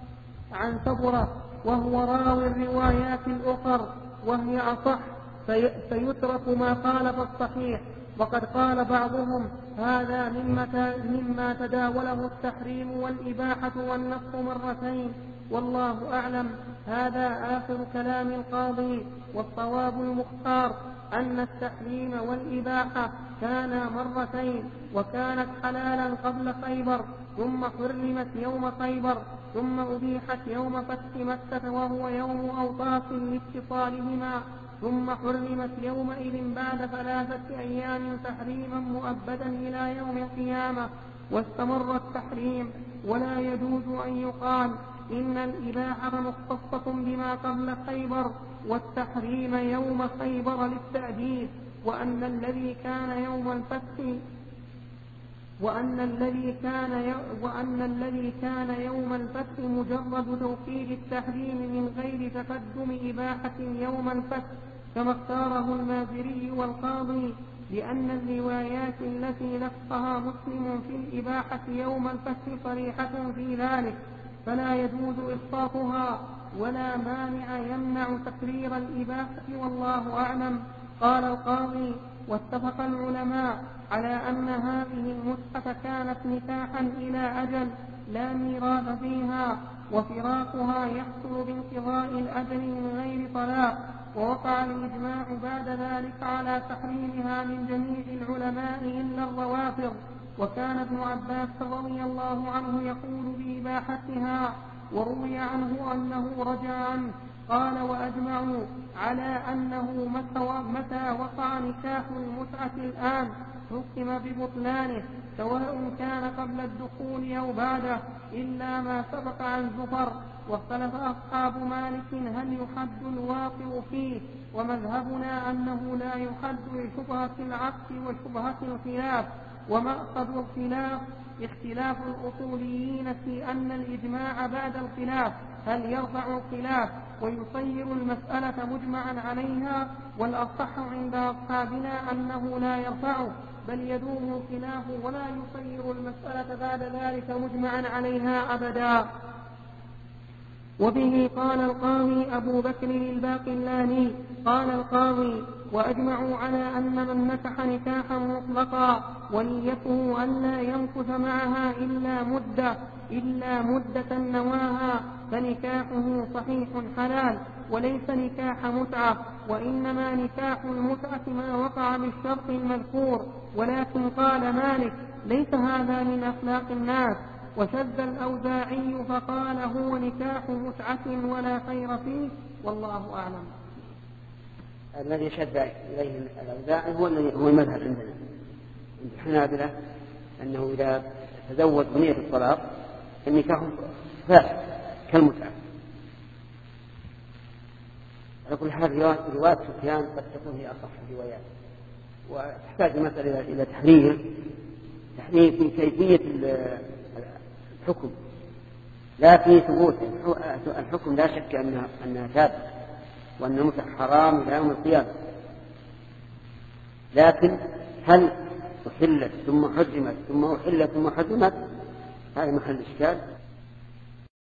عن سبرة وهو راوي الروايات الأخر وهي أصح، فيترك ما خالف الصحيح. وقد قال بعضهم هذا مما تداوله التحريم والإباحة والنص مرتين، والله أعلم. هذا آخر كلام القاضي، والصواب المختار أن التحريم والإباحة كانا مرتين، وكانت حلالا قبل خيبر، ثم حرمت يوم خيبر، ثم أبيحت يوم فتح مكة وهو يوم أوطاس لاتصالهما، ثم حرمت يومئذ بعد ثلاثة أيام تحريما مؤبدا إلى يوم القيامة، واستمر التحريم. ولا يجوز أن يقال إن الإباحة مختصة بما قبل خيبر والتحريم يوم خيبر للتأديب، وأن الذي كان يوم الفتح وأن الذي كان وأن الذي كان يوم الفتح مجرد توكيد التحريم من غير تقدم إباحة يوم الفتح، كما اختاره المازري والقاضي، لأن الروايات التي نصها مسلم في الإباحة يوم الفتح صريحة في ذلك، فلا يجوز إسقاطها، ولا مانع يمنع تقرير الإباحة، والله أعلم. قال القاضي: واتفق العلماء على أن هذه المتعة كانت نكاحا إلى أجل لا ميراث فيها، وفراقها يحصل بانقضاء الأجل من غير طلاق، ووقع الإجماع بعد ذلك على تحريمها من جميع العلماء إلا الروافض. وكان ابن عباس رضي الله عنه يقول بإباحتها، وروي عنه أنه رجع عنه. قال: وأجمعوا على أنه متى وقع نكاح المتعة الآن حكم ببطلانه، سواء كان قبل الدخول أو بعده، إلا ما سبق عن زفر. واختلف أصحاب مالك هل يحد الواقع فيه، ومذهبنا أنه لا يحد لشبهة العقد وشبهة الخلاف. ومقصد الخلاف اختلاف الأصوليين في أن الإجماع بعد الخلاف هل يرفع الخلاف ويصير المسألة مجمعا عليها، والأصح عند أصحابنا أنه لا يرفعه، بل يدوم الخلاف ولا يصير المسألة بعد ذلك مجمعا عليها أبدا. وبه قال القاضي أبو بكر الباقلاني قال القاضي: وأجمعوا على أن من نكح نكاحا مطلقا ونيته ألا يمكث معها إلا مدة إلا مدة نواها فنكاحه صحيح حلال، وليس نكاح متعة، وإنما نكاح المتعة ما وقع بالشرط المذكور. ولكن قال مالك: ليس هذا من أخلاق الناس. وشذ الأوزاعي فقال: هو نكاح متعة ولا خير فيه، والله أعلم. الذي شذ إليه الأوزاعي هو هو المذهب عندنا، عند الحنابلة أنه إذا تزوج بنية الطلاق النكاح فاسد كالمتعة. على كل حال رواية سفيان قد تكون هي أصح الروايات، وتحتاج المسألة إلى تحرير تحرير في كيفية الحكم لا في ثبوت الحكم. لا شك أنها أنها ثابتة وأن المتعة حرام إلى يوم القيامة، لكن هل أحلت ثم حرمت ثم أحلت ثم حرمت؟ هذا محل إشكال.